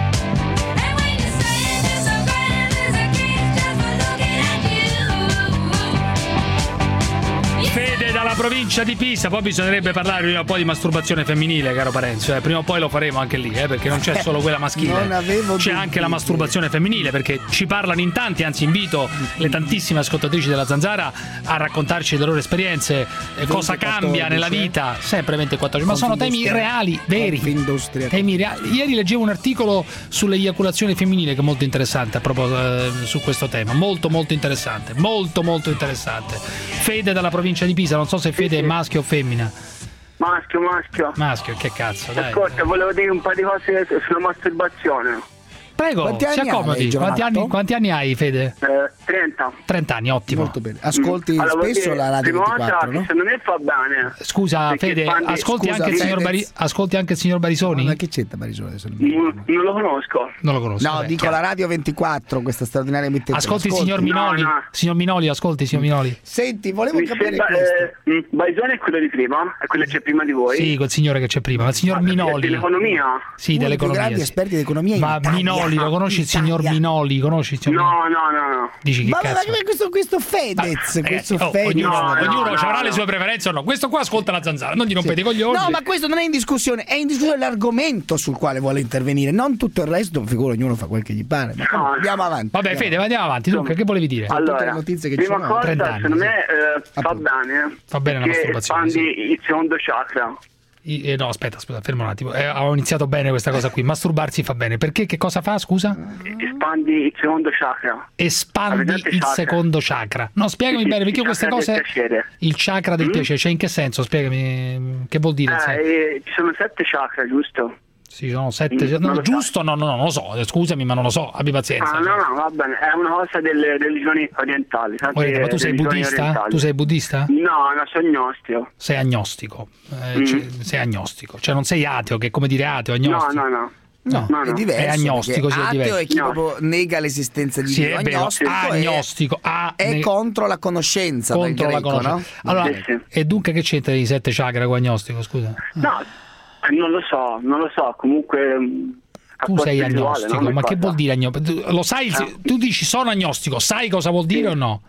Fede dalla provincia di Pisa, poi bisognerebbe parlare prima o poi di masturbazione femminile, caro Parenzo, eh. Prima o poi lo faremo anche lì, eh, perché non c'è solo quella maschile, Non avevo c'è dubbi. anche la masturbazione femminile, perché ci parlano in tanti, anzi invito le tantissime ascoltatrici della Zanzara a raccontarci le loro esperienze, eh, cosa cambia nella vita, sempre ventiquattordici, ma sono temi reali, veri, temi reali. Ieri leggevo un articolo sull'eiaculazione femminile che è molto interessante a proposito eh, su questo tema, molto molto interessante, molto molto interessante. Fede dalla provincia di Pisa, non so se Fede è maschio o femmina. Maschio, maschio. Maschio, che cazzo, dai. Ascolta, volevo dire un po' di cose sulla masturbazione. Prego, Quanti si anni accomodi. hai, Quanti Giovanotto? anni, quanti anni hai, Fede? Eh, trenta. trenta anni, ottimo. Molto bene. Ascolti Allora, vuol spesso dire, la Radio prima cosa ventiquattro, che no? secondo me fa bene. Scusa, Perché Fede, fanno- ascolti, Scusa, anche il signor Fede. Bari- ascolti anche il signor Barisoni? Ma che c'entra Barisone adesso? Non, non lo conosco. Non lo conosco. No, vabbè, dico chiaro. la Radio ventiquattro, questa straordinaria emittente. Ascolti il signor No, Minoli. no. Signor Minoli, ascolti, signor Minoli. Senti, volevo Mi capire sembra, questo. eh, mm, Baisone è quello di prima? È quello che c'è prima di voi? Sì, quel signore che c'è prima, ma il signor Minoli. Dell'economia? Sì, Uno dei più dell'economia. grandi sì. esperti di economia in Ma Italia. Minoli, lo conosci il signor Italia. Minoli? Conosci il signor Minoli? No, no, no, no. Dici che Ma, ma, cazzo? ma questo, questo Fedez, questo Ragazzi, oh, Fedez. ognuno, No, no, ognuno no, avrà no. le sue preferenze o no. Questo qua ascolta la Zanzara, non gli rompete i coglioni. No, ma questo non è in discussione, è in discussione l'argomento sul quale vuole intervenire, non tutto il resto, figura, ognuno fa quel che gli pare. Ma comunque, andiamo avanti. Vabbè, andiamo. Fede, andiamo avanti. Dunque, che volevi dire? tutte le Allora, notizie che ci prima sono. cosa, trenta anni, secondo sì. me eh, fa Appunto. bene. Fa bene la perché masturbazione, espandi il secondo chakra. I- eh, no, aspetta, aspetta, fermo un attimo. Eh, ho iniziato bene questa cosa qui. Masturbarsi fa bene. Perché? Che cosa fa, scusa? Espandi il secondo chakra. Espandi Avete il chakra? secondo chakra. No, spiegami Sì, bene, sì, perché io queste chakra del cose. piacere. Il chakra del Mm? piacere, cioè in che senso? Spiegami che vuol dire. sai? Eh, eh, ci sono sette chakra, giusto? Sì, sono sette. Mm, non No, lo so. giusto? No, no, no, non lo so. Scusami, ma non lo so. Abbi pazienza. Ah, no, no, va bene, è una cosa delle religioni orientali. sai Guarda, che ma tu sei religioni buddista? orientali. Tu sei buddista? No, no, sono agnostico. Sei agnostico. Eh, Mm. cioè, sei agnostico. Cioè non sei ateo, che è come dire ateo, No, agnostico. no, no. No, no, È no. diverso. È agnostico, perché sì, è ateo diverso. è chi No. proprio nega l'esistenza di Sì, Dio. è vero. Agnostico è- Agnostico. A- è ne- contro la conoscenza dal contro la greco, conoscenza. no? Allora, Sì, sì. e dunque che c'entra i sette chakra con agnostico, scusa? No, eh, non lo so, non lo so, comunque... mm, Tu apporto sei visuale, agnostico, no? ma che Cosa? vuol dire agnostico? Lo sai, se- tu dici sono agnostico, sai cosa vuol dire o no?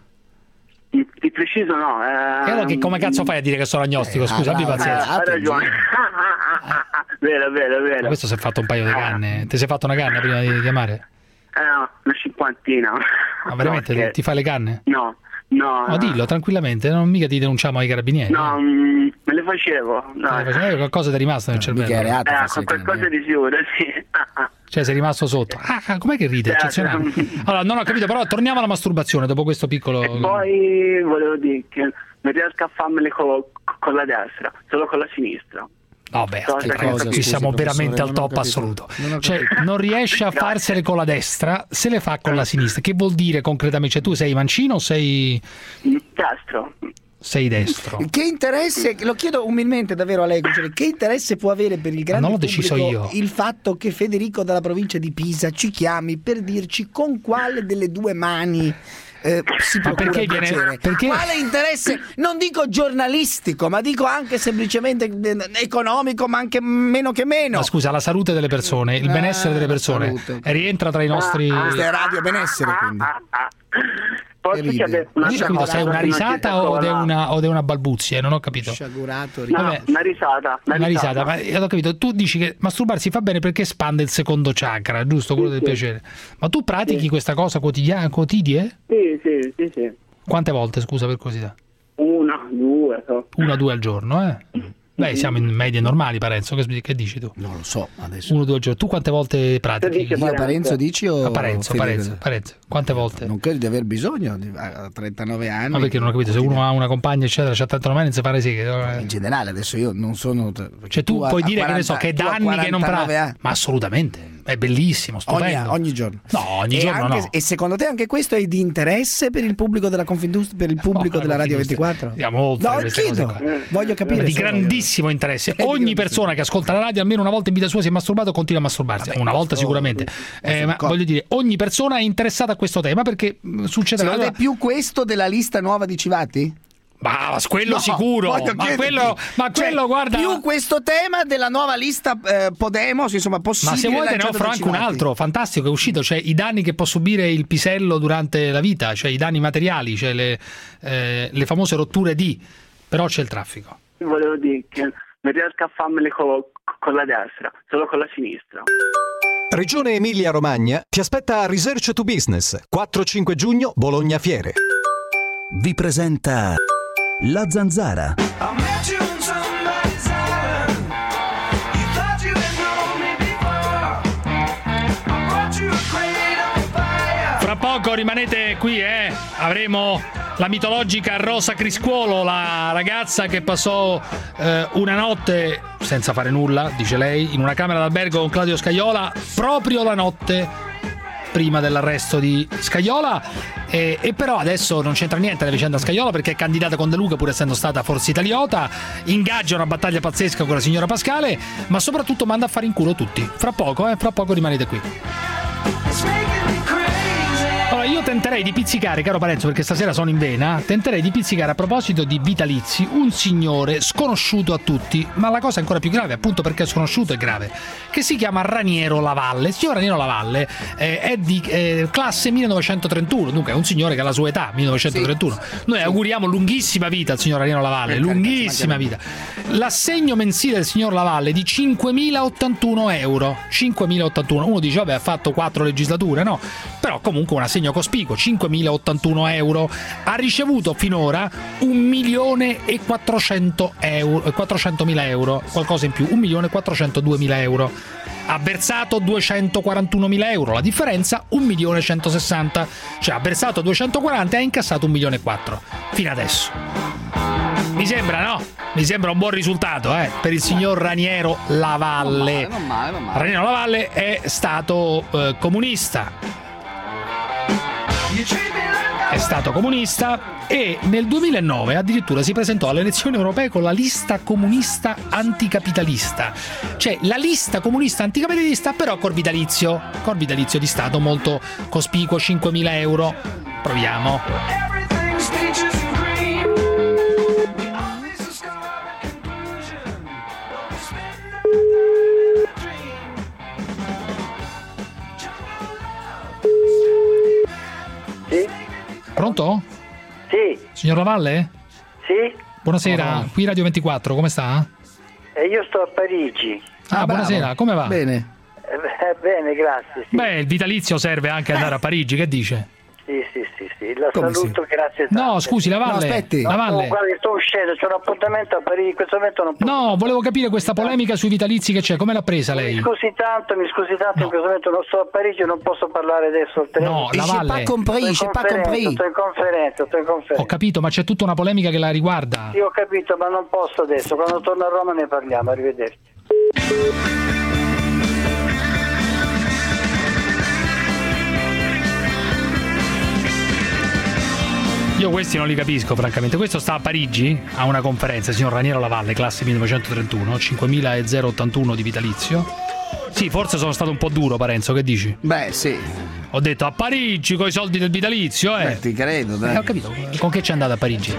Di di preciso no. Eh, E allora che come cazzo fai a dire che sono agnostico? Scusa, abbi ah, Eh, pazienza. hai ragione. vero, vero, Ma vero. questo si è fatto un paio di canne. Ti sei fatto una canna prima di chiamare? Eh no, una cinquantina. Ma veramente No, ti, scherzo. ti fai le canne? No, no. Ma dillo tranquillamente, non mica ti denunciamo ai carabinieri. No, mm, me le facevo. No. Eh, facevo- qualcosa ti è rimasto nel Mica è cervello. reato Eh, farsi con le canne, qualcosa di sicuro, sì. Cioè sei rimasto sotto. Ah, ah, com'è che ride? Certo. Eccezionale. Allora, non ho capito, però torniamo alla masturbazione dopo questo piccolo. Poi volevo dire che non riesco a farmele co- con la destra, solo con la sinistra. Vabbè, Cosa qui che siamo capisci, veramente al non ho top capito. assoluto. Non ho Cioè, capito. non riesce a farsele con la destra, se le fa con la sinistra. Che vuol dire concretamente? Cioè, tu sei mancino o sei Destro. sei destro. Che interesse, lo chiedo umilmente davvero a lei, cioè, che interesse può avere per il grande non l'ho deciso pubblico io. il fatto che Federico dalla provincia di Pisa ci chiami per dirci con quale delle due mani eh, si ma procura perché il viene piacere? perché... Quale interesse, non dico giornalistico, ma dico anche semplicemente eh, economico, ma anche meno che meno. Ma scusa, la salute delle persone, il benessere delle persone eh, rientra tra i nostri Questa è radio benessere, quindi. Posso chiedere una Io capito, se è una risata o è una, o è una balbuzie, non ho capito. Sciagurato, No, Vabbè, una risata. Una, una risata, risata. ma ho capito, tu dici che masturbarsi fa bene perché espande il secondo chakra, giusto? Quello Sì, del sì. piacere. Ma tu pratichi Sì. questa cosa quotidiana, quotidie? Sì, sì, sì, sì. Quante volte, scusa, per curiosità? Una, due. So. Una o due al giorno, eh? Beh, siamo in medie normali, Parenzo. Che, che dici tu? Non lo so adesso. Uno o due al giorno. Tu quante volte pratichi? Io a Parenzo dici o A Parenzo, Federico? Parenzo, Parenzo. Quante volte? Non credo di aver bisogno di- a trentanove anni. Ma perché non ho capito? Se uno ha una compagna, eccetera, c'ha tanto non si fare sì. Che... In generale, adesso io non sono. Cioè, tu, a- puoi a dire che ne so, quaranta che è da tu a anni che non quarantanove pratichi. anni. Ma assolutamente. È bellissimo, Ogni, stupendo. ogni giorno. No, ogni e giorno anche- no. E secondo te anche questo è di interesse per il pubblico della Confindustria, per il pubblico No, della Radio Confindustria. ventiquattro? Andiamo oltre No, queste chiedo. cose qua. Voglio capire. Di solo. grandissimo interesse. È di Ogni grandissimo. persona che ascolta la radio almeno una volta in vita sua si è masturbato, continua a masturbarsi. Vabbè, una volta questo- sicuramente. Eh, ma co- voglio dire, ogni persona è interessata a questo tema perché mh, succede Secondo la te è più questo della lista nuova di Civati? Ma quello No, sicuro. voglio Ma chiederti. quello, ma Cioè, quello guarda. più questo tema della nuova lista eh, Podemos, insomma, possibile. Ma se vuoi te ne lanciata offro da anche un Civati. altro fantastico, è uscito, cioè i danni che può subire il pisello durante la vita, cioè i danni materiali, cioè le, eh, le famose rotture di, però c'è il traffico. Volevo dire che non riesco a farmele co- con la destra, solo con la sinistra. Regione Emilia-Romagna ti aspetta a Research to Business, quattro cinque giugno, Bologna Fiere. Vi presenta La Zanzara. Fra poco rimanete qui, eh. Avremo la mitologica Rosa Criscuolo, la ragazza che passò eh, una notte senza fare nulla, dice lei, in una camera d'albergo con Claudio Scajola, proprio la notte prima dell'arresto di Scajola, e, e però adesso non c'entra niente la vicenda Scajola perché è candidata con De Luca pur essendo stata Forza Italiota, ingaggia una battaglia pazzesca con la signora Pascale, ma soprattutto manda a fare in culo tutti. Fra poco, eh, fra poco rimanete qui. Allora, io tenterei di pizzicare, caro Parenzo, perché stasera sono in vena, tenterei di pizzicare a proposito di vitalizi un signore sconosciuto a tutti, ma la cosa è ancora più grave, appunto perché sconosciuto è grave, che si chiama Raniero Lavalle. Il signor Raniero Lavalle eh, è di eh, classe millenovecentotrentuno, dunque è un signore che ha la sua età, millenovecentotrentuno. Noi auguriamo lunghissima vita al signor Raniero Lavalle, lunghissima vita. L'assegno mensile del signor Lavalle è di cinquemilaottantuno euro. cinquemilaottantuno. Uno dice, vabbè, ha fatto quattro legislature, no? Però comunque un assegno cospicuo, cinquemilaottantuno euro. Ha ricevuto finora un milione e quattrocento euro, quattrocentomila euro, qualcosa in più, un milione e quattrocentoduemila euro. Ha versato duecentoquarantunomila euro, la differenza un milione e centosessanta, cioè ha versato duecentoquaranta e ha incassato un milione e quattro fino adesso. Mi sembra, no? Mi sembra un buon risultato, eh, per il signor Raniero Lavalle. Non male, non male, non male. Raniero Lavalle è stato eh, comunista. È stato comunista e nel duemilanove addirittura si presentò alle elezioni europee con la lista comunista anticapitalista, cioè la lista comunista anticapitalista però col vitalizio, col vitalizio di Stato molto cospicuo, cinquemila euro. Proviamo. Sì? Pronto? Sì, Signor Lavalle? sì. Buonasera, Oh. qui Radio ventiquattro, come sta? E io sto a Parigi. Ah, Ah, buonasera, bravo. come va? Bene. Eh, beh, bene, grazie. Sì. Beh, il vitalizio serve anche andare a Parigi, che dice? Sì, sì, sì, sì. La Come saluto, grazie. No, tante. scusi, la Valle. No, aspetti. La No, Valle. guarda, sto uscendo, c'è un appuntamento a Parigi, in questo momento non posso. No, volevo capire questa polemica sui vitalizi che c'è, come l'ha presa lei? Mi scusi tanto, mi scusi tanto, No. in questo momento non sto a Parigi, non posso parlare adesso al telefono. No, la J'ai Valle. pas compris, Sto j'ai in pas conferenza, compris. sto in conferenza, sto in conferenza. Ho capito, ma c'è tutta una polemica che la riguarda. Sì, ho capito, ma non posso adesso. Quando torno a Roma ne parliamo. Arrivederci. Io questi non li capisco, francamente. Questo sta a Parigi, a una conferenza, signor Raniero Lavalle, classe millenovecentotrentuno, cinquemilaottantuno di vitalizio. Sì, forse sono stato un po' duro, Parenzo, che dici? Beh, sì. Ho detto a Parigi con i soldi del vitalizio, eh. Beh, ti credo, dai. Eh, ho capito. Con che c'è andata a Parigi?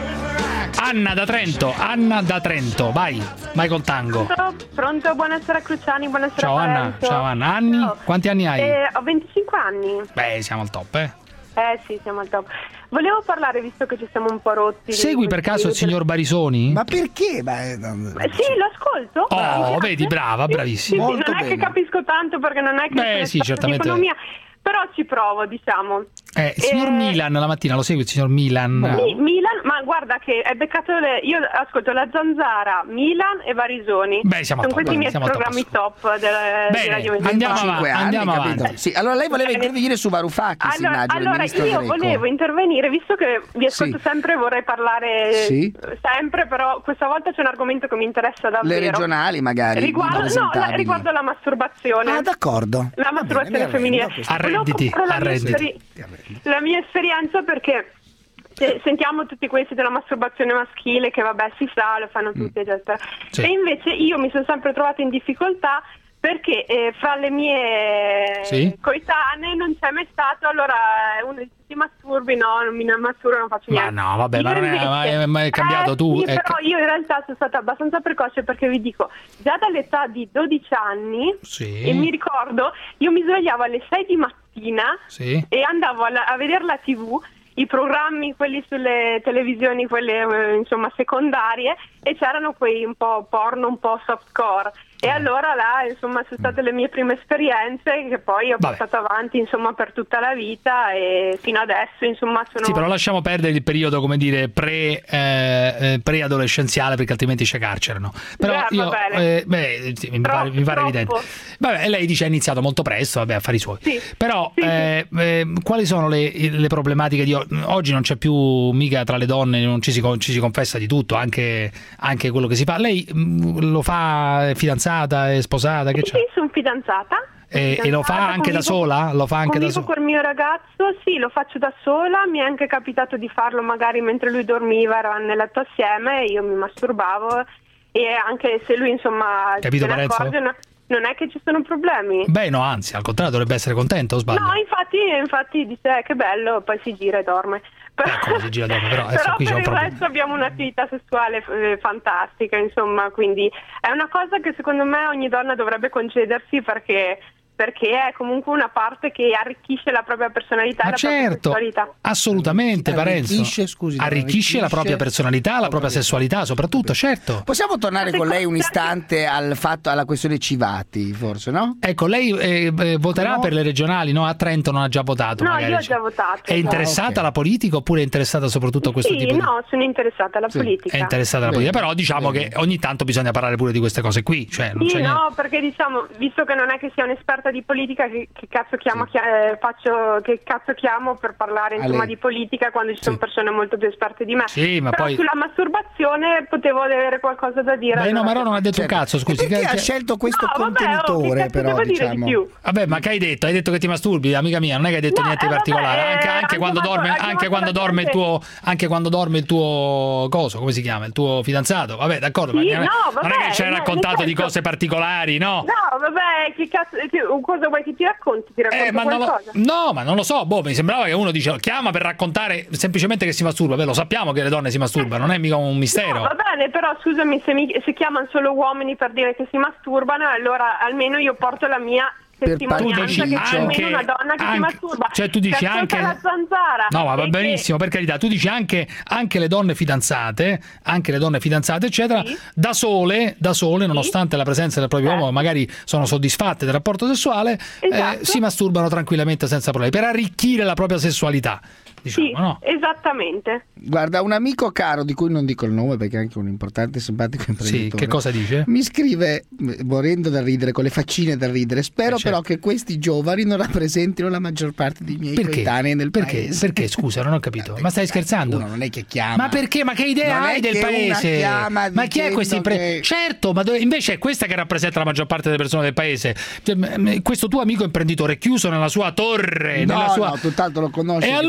Anna da Trento, Anna da Trento, vai, vai col tango. Pronto, pronto, buonasera Cruciani, buonasera Ciao Anna, Parenzo. ciao Anna. Anni? Ciao. Quanti anni hai? Eh, ho venticinque anni. Beh, siamo al top, eh. Eh sì, siamo al top. Volevo parlare, visto che ci siamo un po' rotti. Segui per caso il signor Barisoni? Ma perché? Beh, Eh, sì, lo ascolto. Oh, vedi, brava, Sì, bravissima. sì, non è che capisco tanto, perché non è che Beh, sono sì, esperta certamente. di economia, però ci provo, diciamo. Eh, il signor Eh, Milan la mattina, lo segui il signor Milan? Mi- Milan, ma guarda che è beccato le... io ascolto la Zanzara, Milan e Barisoni. Beh, siamo a sono top, questi i miei siamo a top. programmi top della, Bene, della Juventus. andiamo cinque avanti, anni, andiamo capito? avanti. Sì, allora lei voleva intervenire su Varoufakis, Allora, immagino, il allora ministro io greco. volevo intervenire, visto che vi ascolto Sì. sempre, vorrei parlare Sì. sempre, però questa volta c'è un argomento che mi interessa davvero. Le regionali, magari, Riguardo, no, la, impresentabili. riguardo la masturbazione. Ah, d'accordo. La masturbazione femminile. Arrenditi, Volevo portare la mia arrenditi. esperi- La mia esperienza, perché eh, sentiamo tutti questi della masturbazione maschile, che vabbè si sa, lo fanno tutti, eccetera. Sì. E invece io mi sono sempre trovata in difficoltà, perché eh, fra le mie Sì. coetanee non c'è mai stato, allora eh, uno dice ti masturbi, no, non mi masturbo, non faccio Ma niente. no, vabbè, ma Io non è, invece- ma è, ma è cambiato eh, tu. sì, è però ca- io in realtà sono stata abbastanza precoce, perché vi dico, già dall'età di dodici anni, Sì. e mi ricordo, io mi svegliavo alle sei di mattina Sì. e andavo alla- a vedere la tivù, i programmi, quelli sulle televisioni, quelle eh, insomma secondarie, e c'erano quei un po' porno, un po' softcore. E allora là, insomma, sono state le mie prime esperienze, che poi ho Vabbè. portato avanti, insomma, per tutta la vita, e fino adesso, insomma, sono... Sì, però lasciamo perdere il periodo, come dire, pre, eh, eh, pre-adolescenziale, perché altrimenti c'è carcere, no? Però Eh, io, va bene. eh, beh, sì, mi Troppo, pare, mi pare troppo. evidente. Vabbè, lei dice ha iniziato molto presto, vabbè, affari suoi. Sì. Però, Sì, sì. eh, eh, quali sono le, le problematiche di oggi? Oggi non c'è più mica tra le donne, non ci si, con- ci si confessa di tutto, anche, anche quello che si fa. Lei mh, lo fa, è fidanzata, è sposata, che c'è? Sì, sono fidanzata. E, e lo fa Fidanzata, anche da convivo- sola? Lo fa anche da Convivo sola? col mio ragazzo, sì, lo faccio da sola, mi è anche capitato di farlo magari mentre lui dormiva, eravamo nel letto assieme, io mi masturbavo, e anche se lui insomma Capito, se ne Parenzo? accorge, no- non è che ci sono problemi. Beh, no, anzi, al contrario, dovrebbe essere contento, o sbaglio? No, infatti, infatti dice eh, che bello, poi si gira e dorme. Però, Come si gira dopo, però, adesso però qui c'è per un il problema. resto abbiamo un'attività sessuale eh, fantastica, insomma, quindi è una cosa che secondo me ogni donna dovrebbe concedersi, perché perché è comunque una parte che arricchisce la propria personalità Ma e la propria certo, sessualità. assolutamente, Parenzo. Arricchisce, scusi, arricchisce arricchisce la propria personalità, la propria sessualità, soprattutto, certo. Possiamo tornare con lei un istante al fatto, alla questione Civati, forse, no? Ecco, lei eh, eh, voterà No. per le regionali, no? A Trento non ha già votato. No, magari. io ho già votato. È interessata Ah, ok. alla politica oppure è interessata soprattutto a questo Sì, tipo di... no, sono interessata alla Sì, politica. È interessata alla Bene, politica, però diciamo bene. che ogni tanto bisogna parlare pure di queste cose qui. Cioè, non Sì, c'è niente. no, perché diciamo, visto che non è che sia un'esperta di politica, che, che cazzo chiamo, chi- eh, faccio, che cazzo chiamo per parlare insomma lei. di politica quando ci sono persone molto più esperte di me. Sì, ma Però poi- sulla masturbazione potevo avere qualcosa da dire. Beh, no, allora. ma non ha detto Certo. un cazzo, scusi. E perché che- ha che- scelto questo No, vabbè, oh, che contenitore, cazzo però, devo dire di diciamo. più? Vabbè, ma che hai detto? Hai detto che ti masturbi, amica mia, non è che hai detto No, niente eh, di vabbè, particolare. eh, Anche, anche anche quando quando- dorme, anche anche quando quando la dorme il gente- tuo, anche quando dorme il tuo coso, come si chiama? Il tuo fidanzato. Vabbè, d'accordo, Sì, ma non è- no, non è vabbè, che ci hai no, raccontato nel di senso- cose particolari, no? No, vabbè, che cazzo, che- cosa vuoi che ti racconti? Ti racconto Eh, ma non lo, qualcosa? no, ma non lo so, boh, mi sembrava che uno dice chiama per raccontare semplicemente che si masturba. Beh, lo sappiamo che le donne si masturbano, non è mica un mistero. No, va bene, però scusami, se, mi, se chiamano solo uomini per dire che si masturbano, allora almeno io porto la mia testimonianza, Tu dici che c'è anche- almeno una donna che anche- si masturba. cioè tu dici che ascolta anche- la zanzara. No, ma va e che- benissimo, per carità. Tu dici anche, anche le donne fidanzate, anche le donne fidanzate, eccetera, da sole, da sole, nonostante la presenza del proprio uomo, magari sono soddisfatte del rapporto sessuale, eh, Esatto. si masturbano tranquillamente senza problemi, per arricchire la propria sessualità. Diciamo, Sì, no? esattamente. Guarda, un amico caro, di cui non dico il nome perché è anche un importante e simpatico imprenditore. Sì, che cosa dice? Mi scrive, eh, morendo da ridere, con le faccine da ridere, spero Eh, certo. però che questi giovani non rappresentino la maggior parte dei miei Perché? coetanei nel Perché? paese. Perché? Scusa, non ho capito. Ma stai scherzando? Uno non è che chiama. Ma perché? Ma che idea Non è hai del che una paese? chiama Ma chi è dicendo questa impre- che- Certo, ma dove- invece è questa che rappresenta la maggior parte delle persone del paese. Cioè, m- m- questo tuo amico imprenditore è chiuso nella sua torre, No, nella sua... no, tutt'altro lo conosci. E che allora, non- signor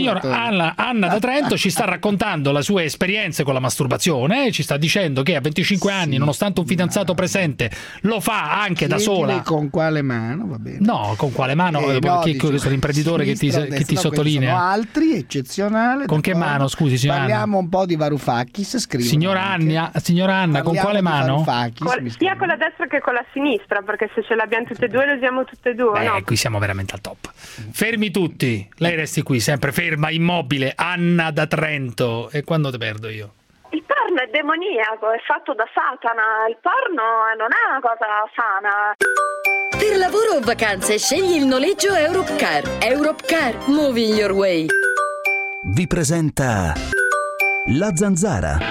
signora Anna, Anna da Trento ci sta raccontando la sua esperienza con la masturbazione, ci sta dicendo che a venticinque anni, sì, nonostante un fidanzato presente, lo fa anche Chiedile da sola. Con quale mano, va bene. No, con quale mano? Eh, no, no, questo è l'imprenditore che ti, che ti sottolinea. Sono altri, eccezionale. Con che mano, scusi, signora Parliamo Anna? un po' di Varoufakis, scrivono Signora Anna, signora Anna, con quale mano? Con, sia con la destra che con la sinistra, perché se ce l'abbiamo tutte e due le usiamo tutte e due. Beh, no? qui siamo veramente al top. Fermi tutti, lei resti qui, sempre ferma, immobile. Anna da Trento. E quando ti perdo io? Il porno è demoniaco, è fatto da Satana. Il porno non è una cosa sana. Per lavoro o vacanze scegli il noleggio Europcar. Europcar, moving your way. Vi presenta La Zanzara.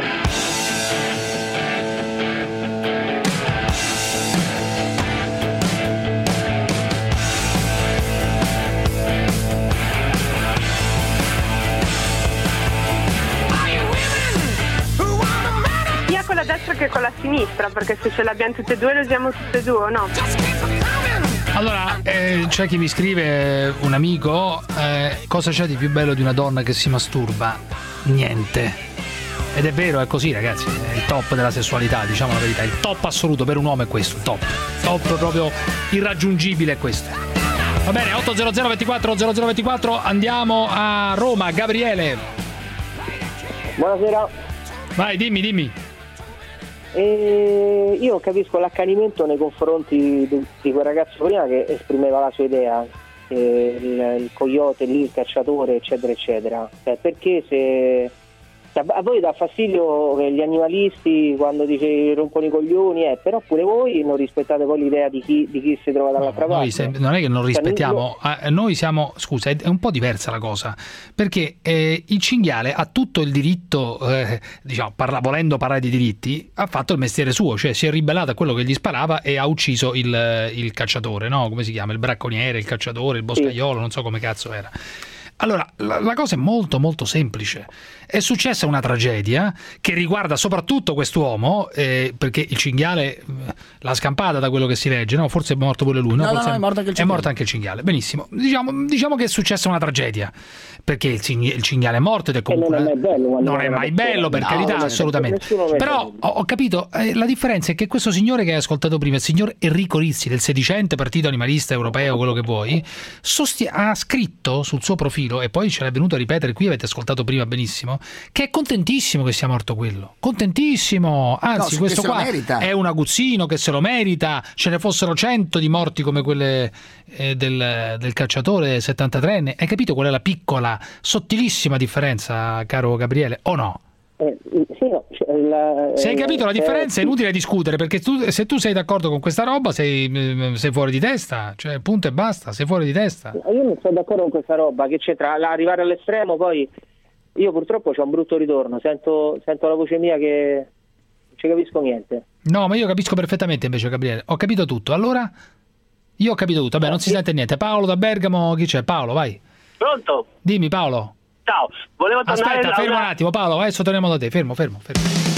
Sia con la destra che con la sinistra, perché se ce l'abbiamo tutte e due le usiamo tutte e due, no? Allora, eh, c'è chi mi scrive, un amico, eh, cosa c'è di più bello di una donna che si masturba? Niente. Ed è vero, è così, ragazzi, è il top della sessualità, diciamo la verità, il top assoluto per un uomo è questo, top, top proprio irraggiungibile è questo. Va bene, otto zero zero ventiquattro zero zero ventiquattro, andiamo a Roma. Gabriele. Buonasera. Vai, dimmi, dimmi. E io capisco l'accanimento nei confronti di, di quel ragazzo prima che esprimeva la sua idea, eh, il, il coyote lì, il cacciatore, eccetera eccetera. Eh, perché se a voi dà fastidio che gli animalisti quando dice rompono i coglioni, eh, però pure voi non rispettate poi l'idea di chi, di chi si trova dall'altra no, parte. Se, non è che non rispettiamo, cioè, eh, noi siamo, scusa, è un po' diversa la cosa, perché eh, il cinghiale ha tutto il diritto, eh, diciamo, parla, volendo parlare di diritti, ha fatto il mestiere suo, cioè si è ribellato a quello che gli sparava e ha ucciso il, il cacciatore, no? Come si chiama? Il bracconiere, il cacciatore, il boscaiolo, sì. Non so come cazzo era. Allora, la, la cosa è molto molto semplice. È successa una tragedia che riguarda soprattutto quest'uomo, eh, perché il cinghiale l'ha scampata da quello che si legge, no? Forse è morto pure lui, no? No, Forse no, no, è morto anche il cinghiale. È morto anche il cinghiale, benissimo. Diciamo, diciamo che è successa una tragedia, perché il, cing- il cinghiale è morto ed è comunque... non è mai bello, non è mai bello, per no, carità, assolutamente. Però ho, ho capito, eh, la differenza è che questo signore che hai ascoltato prima, il signor Enrico Rizzi, del sedicente partito animalista europeo, quello che vuoi, sosti- ha scritto sul suo profilo, e poi ce l'è venuto a ripetere qui, avete ascoltato prima benissimo, che è contentissimo che sia morto quello, contentissimo, anzi no, questo qua è un aguzzino che se lo merita, ce ne fossero cento di morti come quelle eh, del, del cacciatore settantatreenne. Hai capito qual è la piccola, sottilissima differenza, caro Gabriele, o no? Eh, sì, no, cioè, la, se hai capito la eh, differenza è inutile discutere, perché tu, se tu sei d'accordo con questa roba sei, sei fuori di testa, cioè punto e basta, sei fuori di testa. Io non sono d'accordo con questa roba, che c'è tra arrivare all'estremo, poi io purtroppo c'ho un brutto ritorno, sento, sento la voce mia che non ci capisco niente. No, ma io capisco perfettamente invece, Gabriele, ho capito tutto. Allora, io ho capito tutto, vabbè, non si sente niente. Paolo da Bergamo, chi c'è? Paolo, vai. Pronto? Dimmi, Paolo. Ciao, volevo tornare... Aspetta, fermo una... un attimo, Paolo, adesso torniamo da te, fermo, fermo, fermo.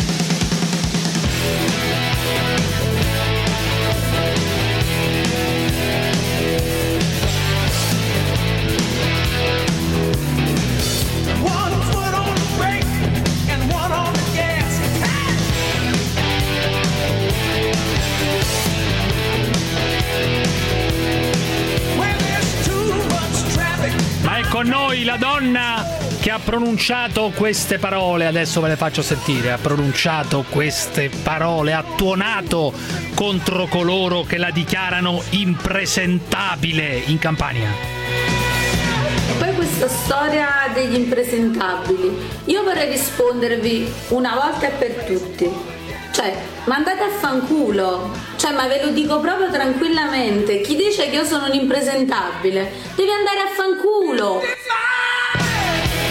Con noi la donna che ha pronunciato queste parole, adesso ve le faccio sentire, ha pronunciato queste parole, ha tuonato contro coloro che la dichiarano impresentabile in Campania. Poi questa storia degli impresentabili, io vorrei rispondervi una volta e per tutti. Cioè, mandate a fanculo, cioè, ma ve lo dico proprio tranquillamente, chi dice che io sono un impresentabile deve andare a fanculo.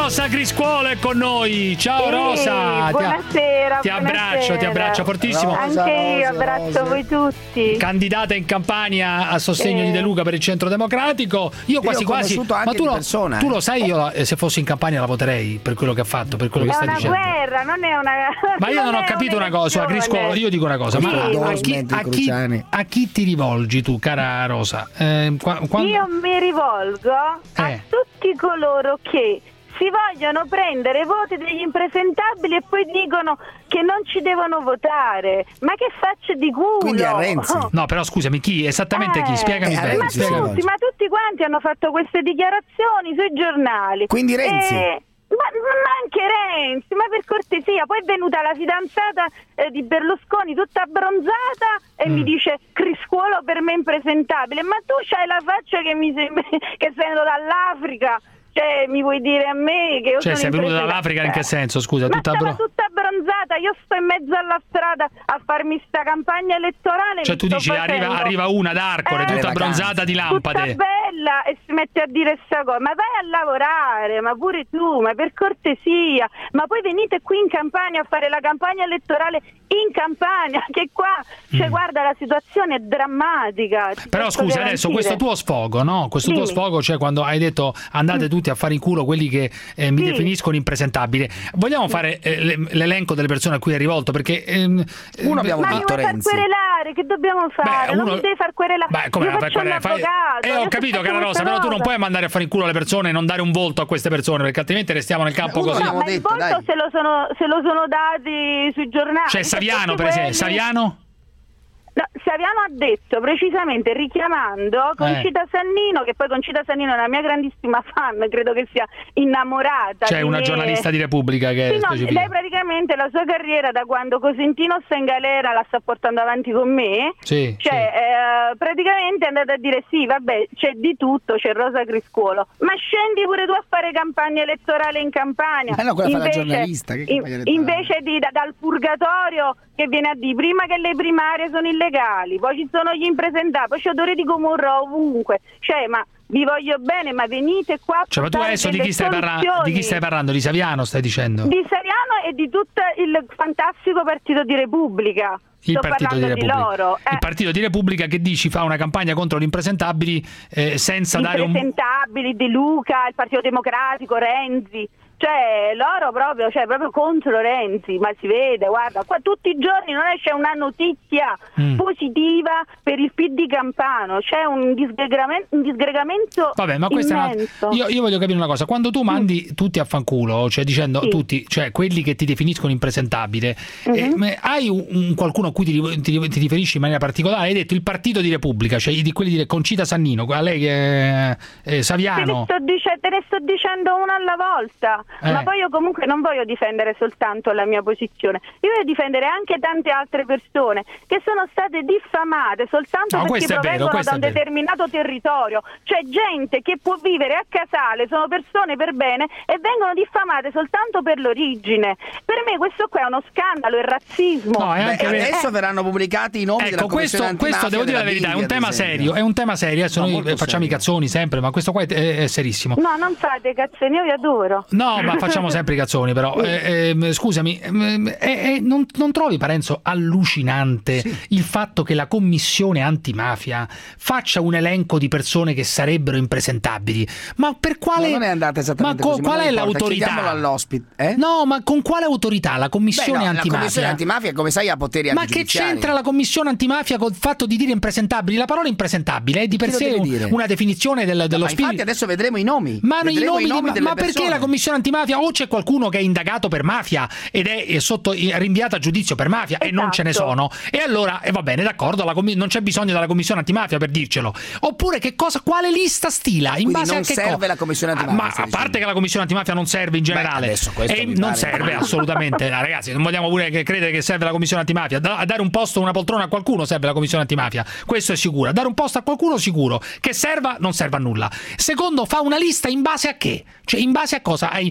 Rosa Criscuolo è con noi. Ciao Sì, Rosa. buonasera, Ti, ti abbraccio, buonasera. ti abbraccio fortissimo. Rosa, Anche io Rosa, abbraccio Rosa. voi tutti. Candidata in Campania a sostegno Eh. di De Luca per il Centro Democratico. Io quasi ho quasi. conosciuto anche Ma tu, di lo, persona, tu eh. lo sai, io eh, se fossi in Campania la voterei per quello che ha fatto, per quello È che stai una dicendo. guerra, non è una. Ma io non ho è capito una cosa, a Criscuolo, io dico una cosa, Sì. ma a chi, a, chi, a chi ti rivolgi tu, cara Rosa? Eh, qua- quando- Io mi rivolgo a Eh. tutti coloro che si vogliono prendere voti degli impresentabili e poi dicono che non ci devono votare. Ma che faccia di culo! Quindi a Renzi. No, però scusami, chi? Esattamente chi? Spiegami Eh, bene. ma spiegami. tutti, ma tutti quanti hanno fatto queste dichiarazioni sui giornali. Quindi Renzi? E- Ma, ma anche Renzi, ma per cortesia, poi è venuta la fidanzata eh, di Berlusconi tutta abbronzata e Mm. mi dice Criscuolo per me impresentabile, ma tu c'hai la faccia che mi sembra che sei venuto dall'Africa, cioè mi vuoi dire a me che io Cioè, sono sei venuta impresentabile? dall'Africa in che senso? Scusa, Ma tutta stava abbro- tutta abbronzata, io sto in mezzo alla strada a farmi sta campagna elettorale. Cioè mi tu sto dici arriva, facendo- arriva una ad Arcore, Eh, tutta abbronzata di lampade. tutta bella e si mette a dire sta cosa, ma vai a lavorare, ma pure tu, ma per cortesia, ma poi venite qui in Campania a fare la campagna elettorale in Campania, che qua, cioè guarda, la situazione è drammatica. ti Però posso scusa, adesso garantire. questo tuo sfogo, no? Questo tuo Dimmi. sfogo, cioè quando hai detto andate tutti a fare in culo quelli che eh, mi Sì. definiscono impresentabile. Vogliamo fare eh, le- l'elenco delle persone a cui è rivolto? Perché ehm, Uno abbiamo Ma mi vinto vuoi far Renzi. querelare? Che dobbiamo fare? Beh, non uno- mi devi far querelare. Beh, come Io la fai faccio un querela? Fai- avvocato. Eh, io ho se capito, faccio cara Rosa, questa però tu non cosa- puoi mandare a fare in culo le persone e non dare un volto a queste persone, perché altrimenti restiamo nel campo uno così. abbiamo Ma il detto, volto dai. se lo, sono, se lo sono dati sui giornali. C'è per Saviano, tutti per esempio. quelli- Saviano? No, Saviano ha detto precisamente, richiamando Concita Sannino, che poi Concita Sannino è una mia grandissima fan, credo che sia innamorata. C'è di una me. giornalista di Repubblica che Sì, è no, specifica. lei praticamente la sua carriera da quando Cosentino sta in galera la sta portando avanti con me. Sì, Cioè, eh, praticamente è andata a dire sì, vabbè, c'è di tutto, c'è Rosa Criscuolo, ma scendi pure tu a fare campagna elettorale in Campania. Eh no, quella fa la Invece- giornalista, che in- campagna elettorale? invece di da- dal purgatorio che viene a dire prima che le primarie sono illegali, poi ci sono gli impresentabili, poi c'è odore di Gomorra ovunque. Cioè, ma vi voglio bene, ma venite qua a Cioè, ma tu portare adesso di delle chi, stai parla- soluzioni. di chi stai parlando? Di Saviano stai dicendo? Di Saviano e di tutto il fantastico Partito di Repubblica. Il Sto Partito di parlando di, Repubblica. loro. Il Eh, Partito di Repubblica che dici fa una campagna contro gli impresentabili eh, senza dare un... impresentabili, De Luca, il Partito Democratico, Renzi. Cioè, loro proprio, cioè, proprio contro Renzi, ma si vede, guarda, qua tutti i giorni non esce una notizia Mm. positiva per il P D campano, c'è un disgregamento, un disgregamento Vabbè, ma questa è una... immenso. io, io voglio capire una cosa. Quando tu mandi tutti a fanculo, cioè dicendo Sì. tutti, cioè quelli che ti definiscono impresentabile, Mhm. eh, ma hai un, un qualcuno a cui ti, ti- ti riferisci in maniera particolare? Hai detto il Partito di Repubblica, cioè di quelli di Concita Sannino, a lei che è eh, Te ne, Saviano. sto dice- te ne sto dicendo una alla volta, Eh. ma poi io comunque non voglio difendere soltanto la mia posizione, io voglio difendere anche tante altre persone che sono state diffamate soltanto No, perché questo è vero, provengono questo da un è vero. determinato territorio, cioè gente che può vivere a Casale, sono persone per bene e vengono diffamate soltanto per l'origine. Per me questo qua è uno scandalo, è razzismo. No, è Beh, anche vero. adesso verranno pubblicati i nomi della Ecco, questo, commissione questo antimafia devo dire la della verità, è un Biglia, tema ad esempio. serio, è un tema serio, adesso No, noi molto facciamo i serio. cazzoni sempre, ma questo qua è, è- è serissimo. No, non fate cazzoni, io vi adoro. No, ma facciamo sempre i cazzoni, però. Eh, ehm, scusami, ehm, eh, eh, non, non trovi, Parenzo, allucinante il fatto che la commissione antimafia faccia un elenco di persone che sarebbero impresentabili? Ma per quale. Ma non è andata esattamente ma co- così, ma qual non è importa, l'autorità? chiediamolo all'ospite, eh? No, ma con quale autorità la commissione Beh, no, antimafia? La commissione antimafia, come sai, ha poteri Ma che antigiudiziari. c'entra la commissione antimafia col fatto di dire impresentabili? La parola impresentabile è di per Chi lo sé deve un- dire? una definizione del- dello Ma spirito. infatti adesso vedremo i nomi. Ma, i Vedremo nomi i di- nomi ma- delle ma perché persone. la commissione antimafia o c'è qualcuno che è indagato per mafia ed è è sotto rinviato a giudizio per mafia e non ce ne Esatto. sono, e allora e va bene, d'accordo, la commi- non c'è bisogno della commissione antimafia per dircelo. Oppure che cosa, quale lista stila? In Quindi base non a che serve co- la commissione antimafia, Ma stai a parte che la commissione antimafia non serve in generale, adesso questo e mi non pare- serve assolutamente. No, ragazzi, non vogliamo pure che credere che serve la commissione antimafia. Da- a dare un posto, una poltrona a qualcuno serve la commissione antimafia, questo è sicuro. A dare un posto a qualcuno sicuro. Che serva, non serve a nulla. Secondo, fa una lista in base a che? Cioè in base a cosa? Ai,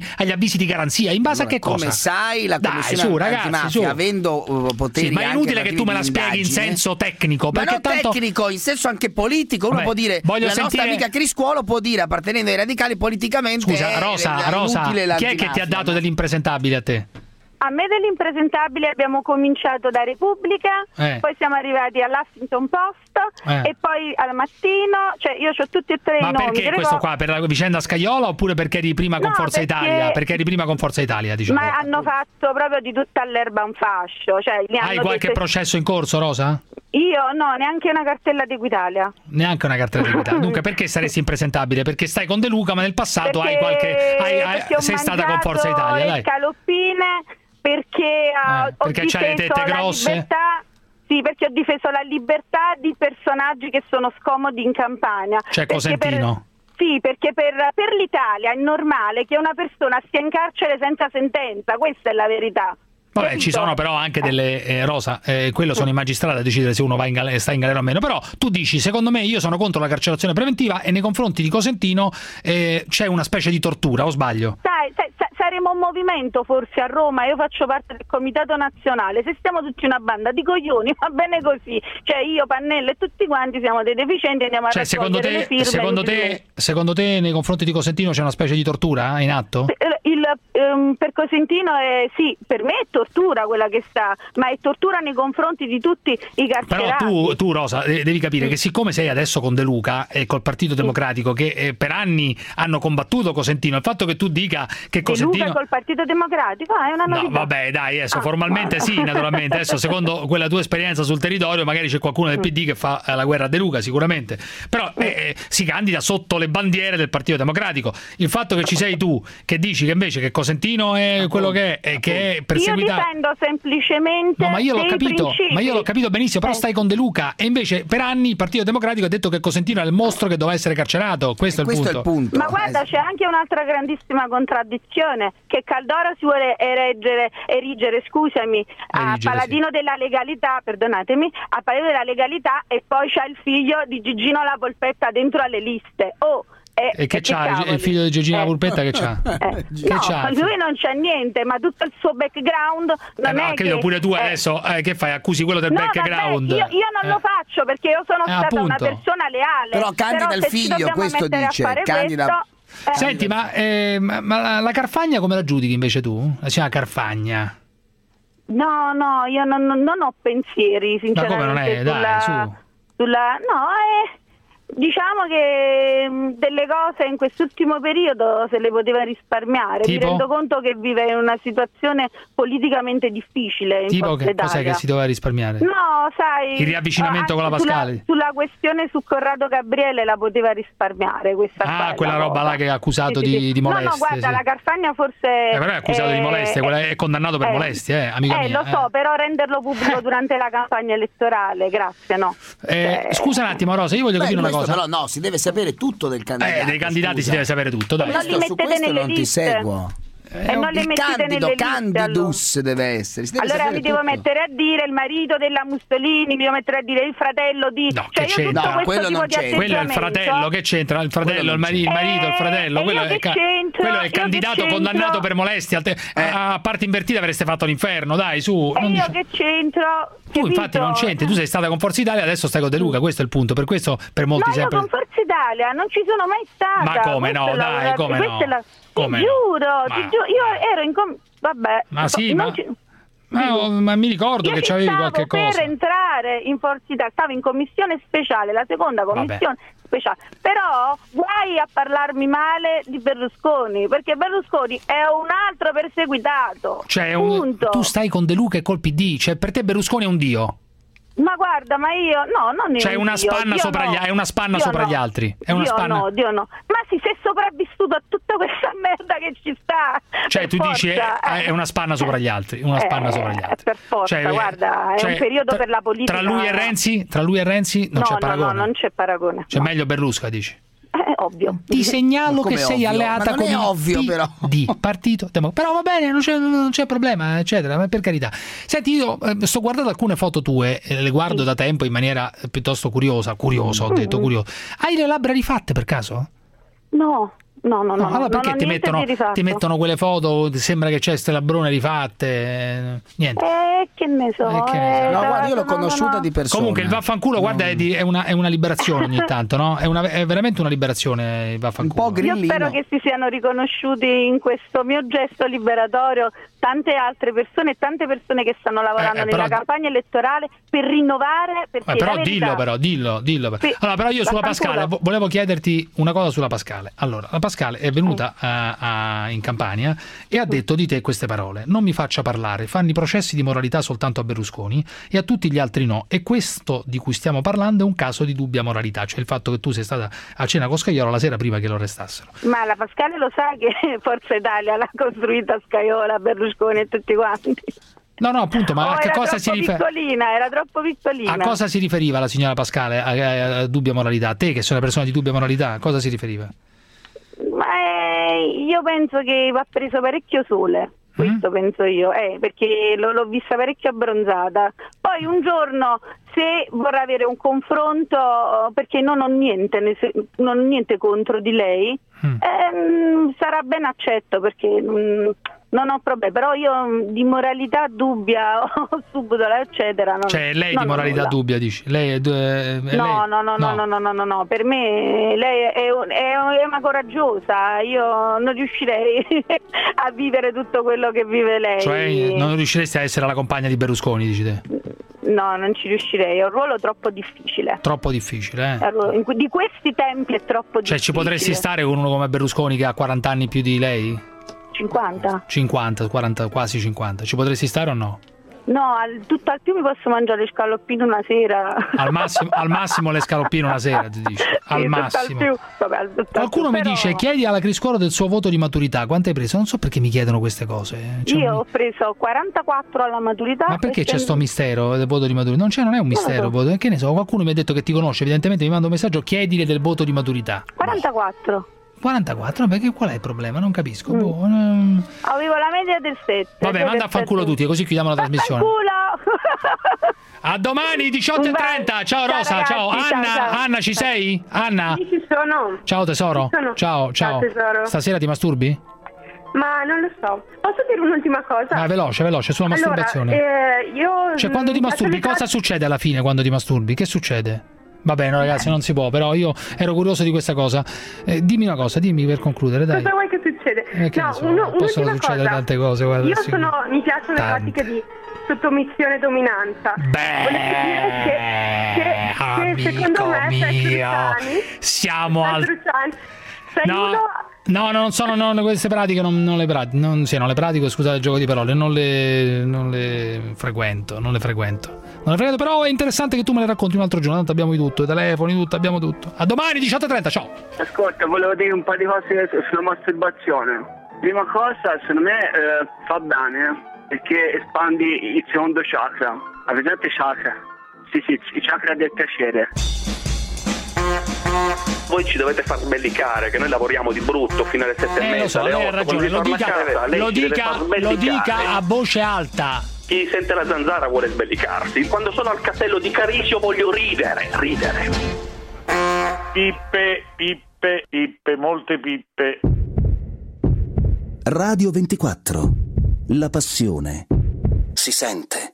agli avvisi di garanzia, in base allora, a che cosa? Come sai, la commissione Dai, su, ragazzi, antimafia, su. avendo uh, poteri sì, ma è anche inutile che tu me la di spieghi in indagine. senso tecnico, ma perché non tanto... tecnico, in senso anche politico. Uno Vabbè, può dire, voglio la sentire... nostra amica Criscuolo può dire, appartenendo ai radicali politicamente, Scusa, è, Rosa, è Rosa, inutile chi è che ti ha dato degli impresentabili a te? A me dell'impresentabile abbiamo cominciato da Repubblica, Eh. poi siamo arrivati all'Huffington Post Eh. e poi al Mattino, cioè io ho tutti e tre Ma i nomi. perché delle questo co- qua? Per la vicenda Scaiola oppure perché eri prima con No, Forza perché- Italia? Perché eri prima con Forza Italia, diciamo. Ma hanno fatto proprio di tutta all'erba un fascio. Cioè, li Hai hanno qualche dette- processo in corso, Rosa? Io no, neanche una cartella di Equitalia. Neanche una cartella di guida. Dunque, perché saresti impresentabile? Perché stai con De Luca, ma nel passato hai Perché- qualche. hai- hai- perché ho sei stata con mangiato Forza Italia, dai. scaloppine, perché ah, Eh, ho perché c'hai le difeso tette la grosse? libertà. Sì, perché ho difeso la libertà di personaggi che sono scomodi in Campania. Cioè Perché Cosentino. per- Sì, perché per, per l'Italia è normale che una persona stia in carcere senza sentenza, questa è la verità. Vabbè, Capito? ci sono però anche delle eh, Rosa, eh, quello sono i magistrati a decidere se uno va in gal- sta in galera o meno. Però tu dici, secondo me io sono contro la carcerazione preventiva e nei confronti di Cosentino eh, c'è una specie di tortura, o sbaglio? Sai, sai, sa- saremo un movimento forse a Roma, io faccio parte del Comitato Nazionale, se stiamo tutti una banda di coglioni va bene così, cioè io, Pannella e tutti quanti siamo dei deficienti e andiamo a Cioè, secondo raccogliere le te, firme. secondo, inutili. te, secondo te nei confronti di Cosentino c'è una specie di tortura in atto? Il, ehm, per Cosentino è sì, per me è tortura quella che sta, ma è tortura nei confronti di tutti i Però carcerati. tu, tu Rosa, eh, devi capire che siccome sei adesso con De Luca e col Partito Democratico che eh, per anni hanno combattuto Cosentino, il fatto che tu dica che De Cosentino... Luca col Partito Democratico, ah, è una No, novità. vabbè, dai, adesso Ah, formalmente guarda. sì, naturalmente. Adesso, secondo quella tua esperienza sul territorio, magari c'è qualcuno del P D che fa eh, la guerra a De Luca, sicuramente. Però eh, eh, si candida sotto le bandiere del Partito Democratico. Il fatto che ci sei tu, che dici che invece che Cosentino è quello che è, e che è perseguitato. Io difendo semplicemente No, ma io l'ho dei capito, principi. ma io l'ho capito benissimo, però Eh. stai con De Luca e invece per anni il Partito Democratico ha detto che Cosentino era il mostro che doveva essere carcerato. Questo, è, il punto. Ma guarda, c'è anche un'altra grandissima contraddizione, che Caldoro si vuole ereggere, erigere, scusami, a Erigere, paladino della legalità, perdonatemi, a paladino della legalità, e poi c'ha il figlio di Gigino La Polpetta dentro alle liste. Oh, eh, E che c'ha cavoli? il figlio di Gigina Eh. Pulpetta che c'ha? Eh, Che no, c'ha? lui non c'ha niente, ma tutto il suo background non Eh, no, è credo che... pure tu eh, adesso eh, che fai? Accusi quello del no, background. vabbè, io, io non Eh. lo faccio perché io sono Eh, stata una appunto. persona leale. Però candida Però il se ci figlio, dobbiamo questo mettere a dice, fare candida- questo, eh, Senti, ma, eh, ma, ma la, la Carfagna come la giudichi invece tu? La signora Carfagna. no, no, io non, non- non ho pensieri, Ma come non sinceramente. è? Dai, sulla, su. sulla- no, eh, diciamo che mh, delle cose in quest'ultimo periodo se le poteva risparmiare. Tipo? Mi rendo conto che vive in una situazione politicamente difficile in Tipo Forza che cos'è Italia. che si doveva risparmiare? No, sai, Il riavvicinamento oh, con la anche Pascali? Sulla, sulla questione su Corrado Gabriele la poteva risparmiare questa Ah, qua, quella la roba cosa. là che ha accusato Sì, sì, di, sì. di molestie. No, no, guarda, sì. la Carfagna forse... Eh, però è accusato di eh, molestie, quella è condannato per eh, molestie, eh, amica eh, mia. lo so, però renderlo pubblico durante la campagna elettorale, grazie, no. Eh, scusa un attimo, Rosa, io voglio Beh, capire una questo cosa. però no, si deve sapere tutto del candidato. Eh, dei candidati scusa. si deve sapere tutto, dai. Non li Questo- su mettete questo nelle non ti liste. seguo. E non le Il mettete candido, nelle liste, candidus deve essere. Si deve Allora sapere mi devo tutto. mettere a dire il marito della Mussolini, mi devo mettere a dire il fratello di... No, cioè, che io tutto c'entra? questo quello tipo non di c'entra. Quello è il atteggiamento. fratello, che c'entra? Il fratello, il, mari- il marito, il fratello. Eh, Quello io è, che ca- c'entro? quello è il Io che candidato c'entro? condannato per molestie. Alte- a parte invertita avreste fatto l'inferno, dai, su. E non io dici- che c'entro? Tu infatti non c'entri, tu sei stata con Forza Italia, adesso stai con De Luca, questo è il punto. Per questo per molti No, io sempre. con Forza Italia non ci sono mai stata. Ma come no, Questa è la- dai, la- come questa no? è la- Come ti no? giuro, Ma- ti giuro, io ero in... com- Vabbè. Ma sì, non ma- ci- Ma, oh, ma mi ricordo Io che ci c'avevi stavo qualche per cosa. entrare in Forza Italia, stavo in commissione speciale, la seconda commissione speciale, però guai a parlarmi male di Berlusconi, perché Berlusconi è un altro perseguitato. Cioè, un- punto. tu stai con De Luca e col P D, cioè per te Berlusconi è un dio. Ma guarda, ma io no, non è Cioè, un una Dio, spanna Dio sopra no. gli- è una spanna Dio sopra no. gli altri. È una Dio spanna- no, Dio no. Ma si sei sopravvissuto a tutta questa merda che ci sta. Cioè, per tu dici è, forza, eh. è una spanna sopra gli altri, una spanna Eh, sopra gli altri. Per forza, Cioè, guarda, è cioè, un periodo tra- per la politica. Tra lui e Renzi, tra lui e Renzi non no, c'è no, paragone. no, non c'è paragone. C'è meglio Berlusca, dici. Eh, ovvio. Ti segnalo come che sei ovvio? alleata Ma non con è il ovvio, però. P D, Partito Democratico. Però va bene, non c'è, non c'è problema, eccetera, ma per carità. Senti, io eh, sto guardando alcune foto tue, eh, le guardo da tempo in maniera piuttosto curiosa, curiosa, ho detto curioso. Hai le labbra rifatte per caso? No, No, no, no. No, allora no, perché non ho ti niente mettono, di rifatto. ti mettono quelle foto, sembra che c'è Stella Brune rifatte, eh, niente. Eh, che ne so. Eh, che ne so. eh, No, guarda, io l'ho no, no, conosciuta no. di persona. Comunque il vaffanculo, guarda, è, di- è una, è una liberazione ogni tanto, no? È, una, è veramente una liberazione il vaffanculo. Un po' Io grillino. spero che si siano riconosciuti in questo mio gesto liberatorio tante altre persone e tante persone che stanno lavorando Eh, eh, però- nella campagna elettorale per rinnovare, perché Eh, però la verità- dillo però, dillo, dillo. Sì, Allora, però io sulla vaffanculo. Pascale vo- volevo chiederti una cosa sulla Pascale. Allora, la Pascale è venuta a- a- in Campania e ha detto di te queste parole: non mi faccia parlare, fanno i processi di moralità soltanto a Berlusconi e a tutti gli altri no, e questo di cui stiamo parlando è un caso di dubbia moralità, cioè il fatto che tu sei stata a cena con Scaiola la sera prima che lo arrestassero. Ma la Pascale lo sa che Forza Italia l'ha costruita Scaiola, Berlusconi e tutti quanti. No, no, appunto, ma Oh, a che era cosa si troppo riferiva? piccolina, era troppo piccolina. A cosa si riferiva la signora Pascale a, a- a dubbia moralità? A te che sei una persona di dubbia moralità, a cosa si riferiva? Ma eh, io penso che va preso parecchio sole, questo penso io, eh, perché lo- l'ho vista parecchio abbronzata. Poi un giorno, se vorrà avere un confronto, perché non ho niente, ne- non ho niente contro di lei, ehm, sarà ben accetto, perché mm, non ho problemi. Però io mm, di moralità dubbia o subdola eccetera non, Cioè, lei non di ho moralità nulla. dubbia, dici? Lei è, è lei- No, no, no, no, no, no, no, no, no, per me lei è, un- è un- è una coraggiosa, io non riuscirei a vivere tutto quello che vive lei. Cioè, non riusciresti a essere la compagna di Berlusconi, dici te? No, non ci riuscirei, è un ruolo troppo difficile. Troppo difficile, È un ruolo- in cui- Di questi tempi è troppo eh? Cioè, difficile. ci potresti stare con uno come Berlusconi che ha quaranta anni più di lei? cinquanta? cinquanta, quaranta, quasi cinquanta. Ci potresti stare o no? No, al, tutto al più mi posso mangiare le scaloppine una sera. Al massimo, al massimo le scaloppine una sera, ti dici. Al Sì, tutto massimo. più. Vabbè, al- tutto al Qualcuno più, mi però dice: chiedi alla Criscuolo del suo voto di maturità. Quanto hai preso? Non so perché mi chiedono queste cose. C'è Io un- ho preso quarantaquattro alla maturità. Ma perché e c'è se- sto mistero del voto di maturità? Non c'è, non è un mistero. Non lo il voto. Che ne so, qualcuno mi ha detto che ti conosce, evidentemente mi manda un messaggio: chiedile del voto di maturità. quarantaquattro. quarantaquattro? Perché qual è il problema? Non capisco. Boh, ehm. Avevo la media del sette. Vabbè, manda a fanculo tutti, così chiudiamo la trasmissione. A domani diciotto e trenta. Ciao Rosa, ciao, ragazzi, ciao, Anna, ciao. Anna ci sei? Anna? Sì, ci sono. Ciao tesoro. Ci sono. Ciao, ciao. tesoro. Stasera ti masturbi? Ma non lo so. Posso dire un'ultima cosa? Ah, veloce, veloce, sulla Allora, masturbazione. eh, io Cioè, quando ti mh, masturbi, attualità- cosa succede alla fine quando ti masturbi? Che succede? Va bene, no, ragazzi, non si può, però io ero curioso di questa cosa. Eh, dimmi una cosa, dimmi per concludere, dai. Cosa vuoi che succede? Eh, che no, ne so, uno- possono un'ultima succedere cosa. tante cose, guarda, Io sì. sono, mi piacciono le Tante. pratiche di sottomissione e dominanza. Volevo dire che, che, che secondo me amico Seth mio, Luciani, siamo al... Seth Luciani, sei No, uno. no, no, non sono non, queste pratiche, non, non le pratico, non, sì, non le pratico, scusate il gioco di parole, non le, non le frequento, non le frequento. Non le frequento, però è interessante che tu me le racconti un altro giorno, tanto abbiamo di tutto, i telefoni, tutto, abbiamo tutto. A domani diciotto e trenta, ciao! Ascolta, volevo dire un po' di cose sulla masturbazione. Prima cosa, secondo me eh, fa bene perché espandi il secondo chakra. Avete presente chakra? Sì, sì, il chakra del piacere. Voi ci dovete far sbellicare, che noi lavoriamo di brutto fino alle sette e Eh, lo mezza, so, alle lei ha otto, ragione, quando lo ritorna a dica, casa, lei lo ci deve dica, far lo sbellicare. dica a voce alta. Chi sente la zanzara vuole sbellicarsi. Quando sono al castello di Carisio voglio ridere, ridere. Pippe, pippe, pippe, molte pippe. Radio ventiquattro. La passione si sente.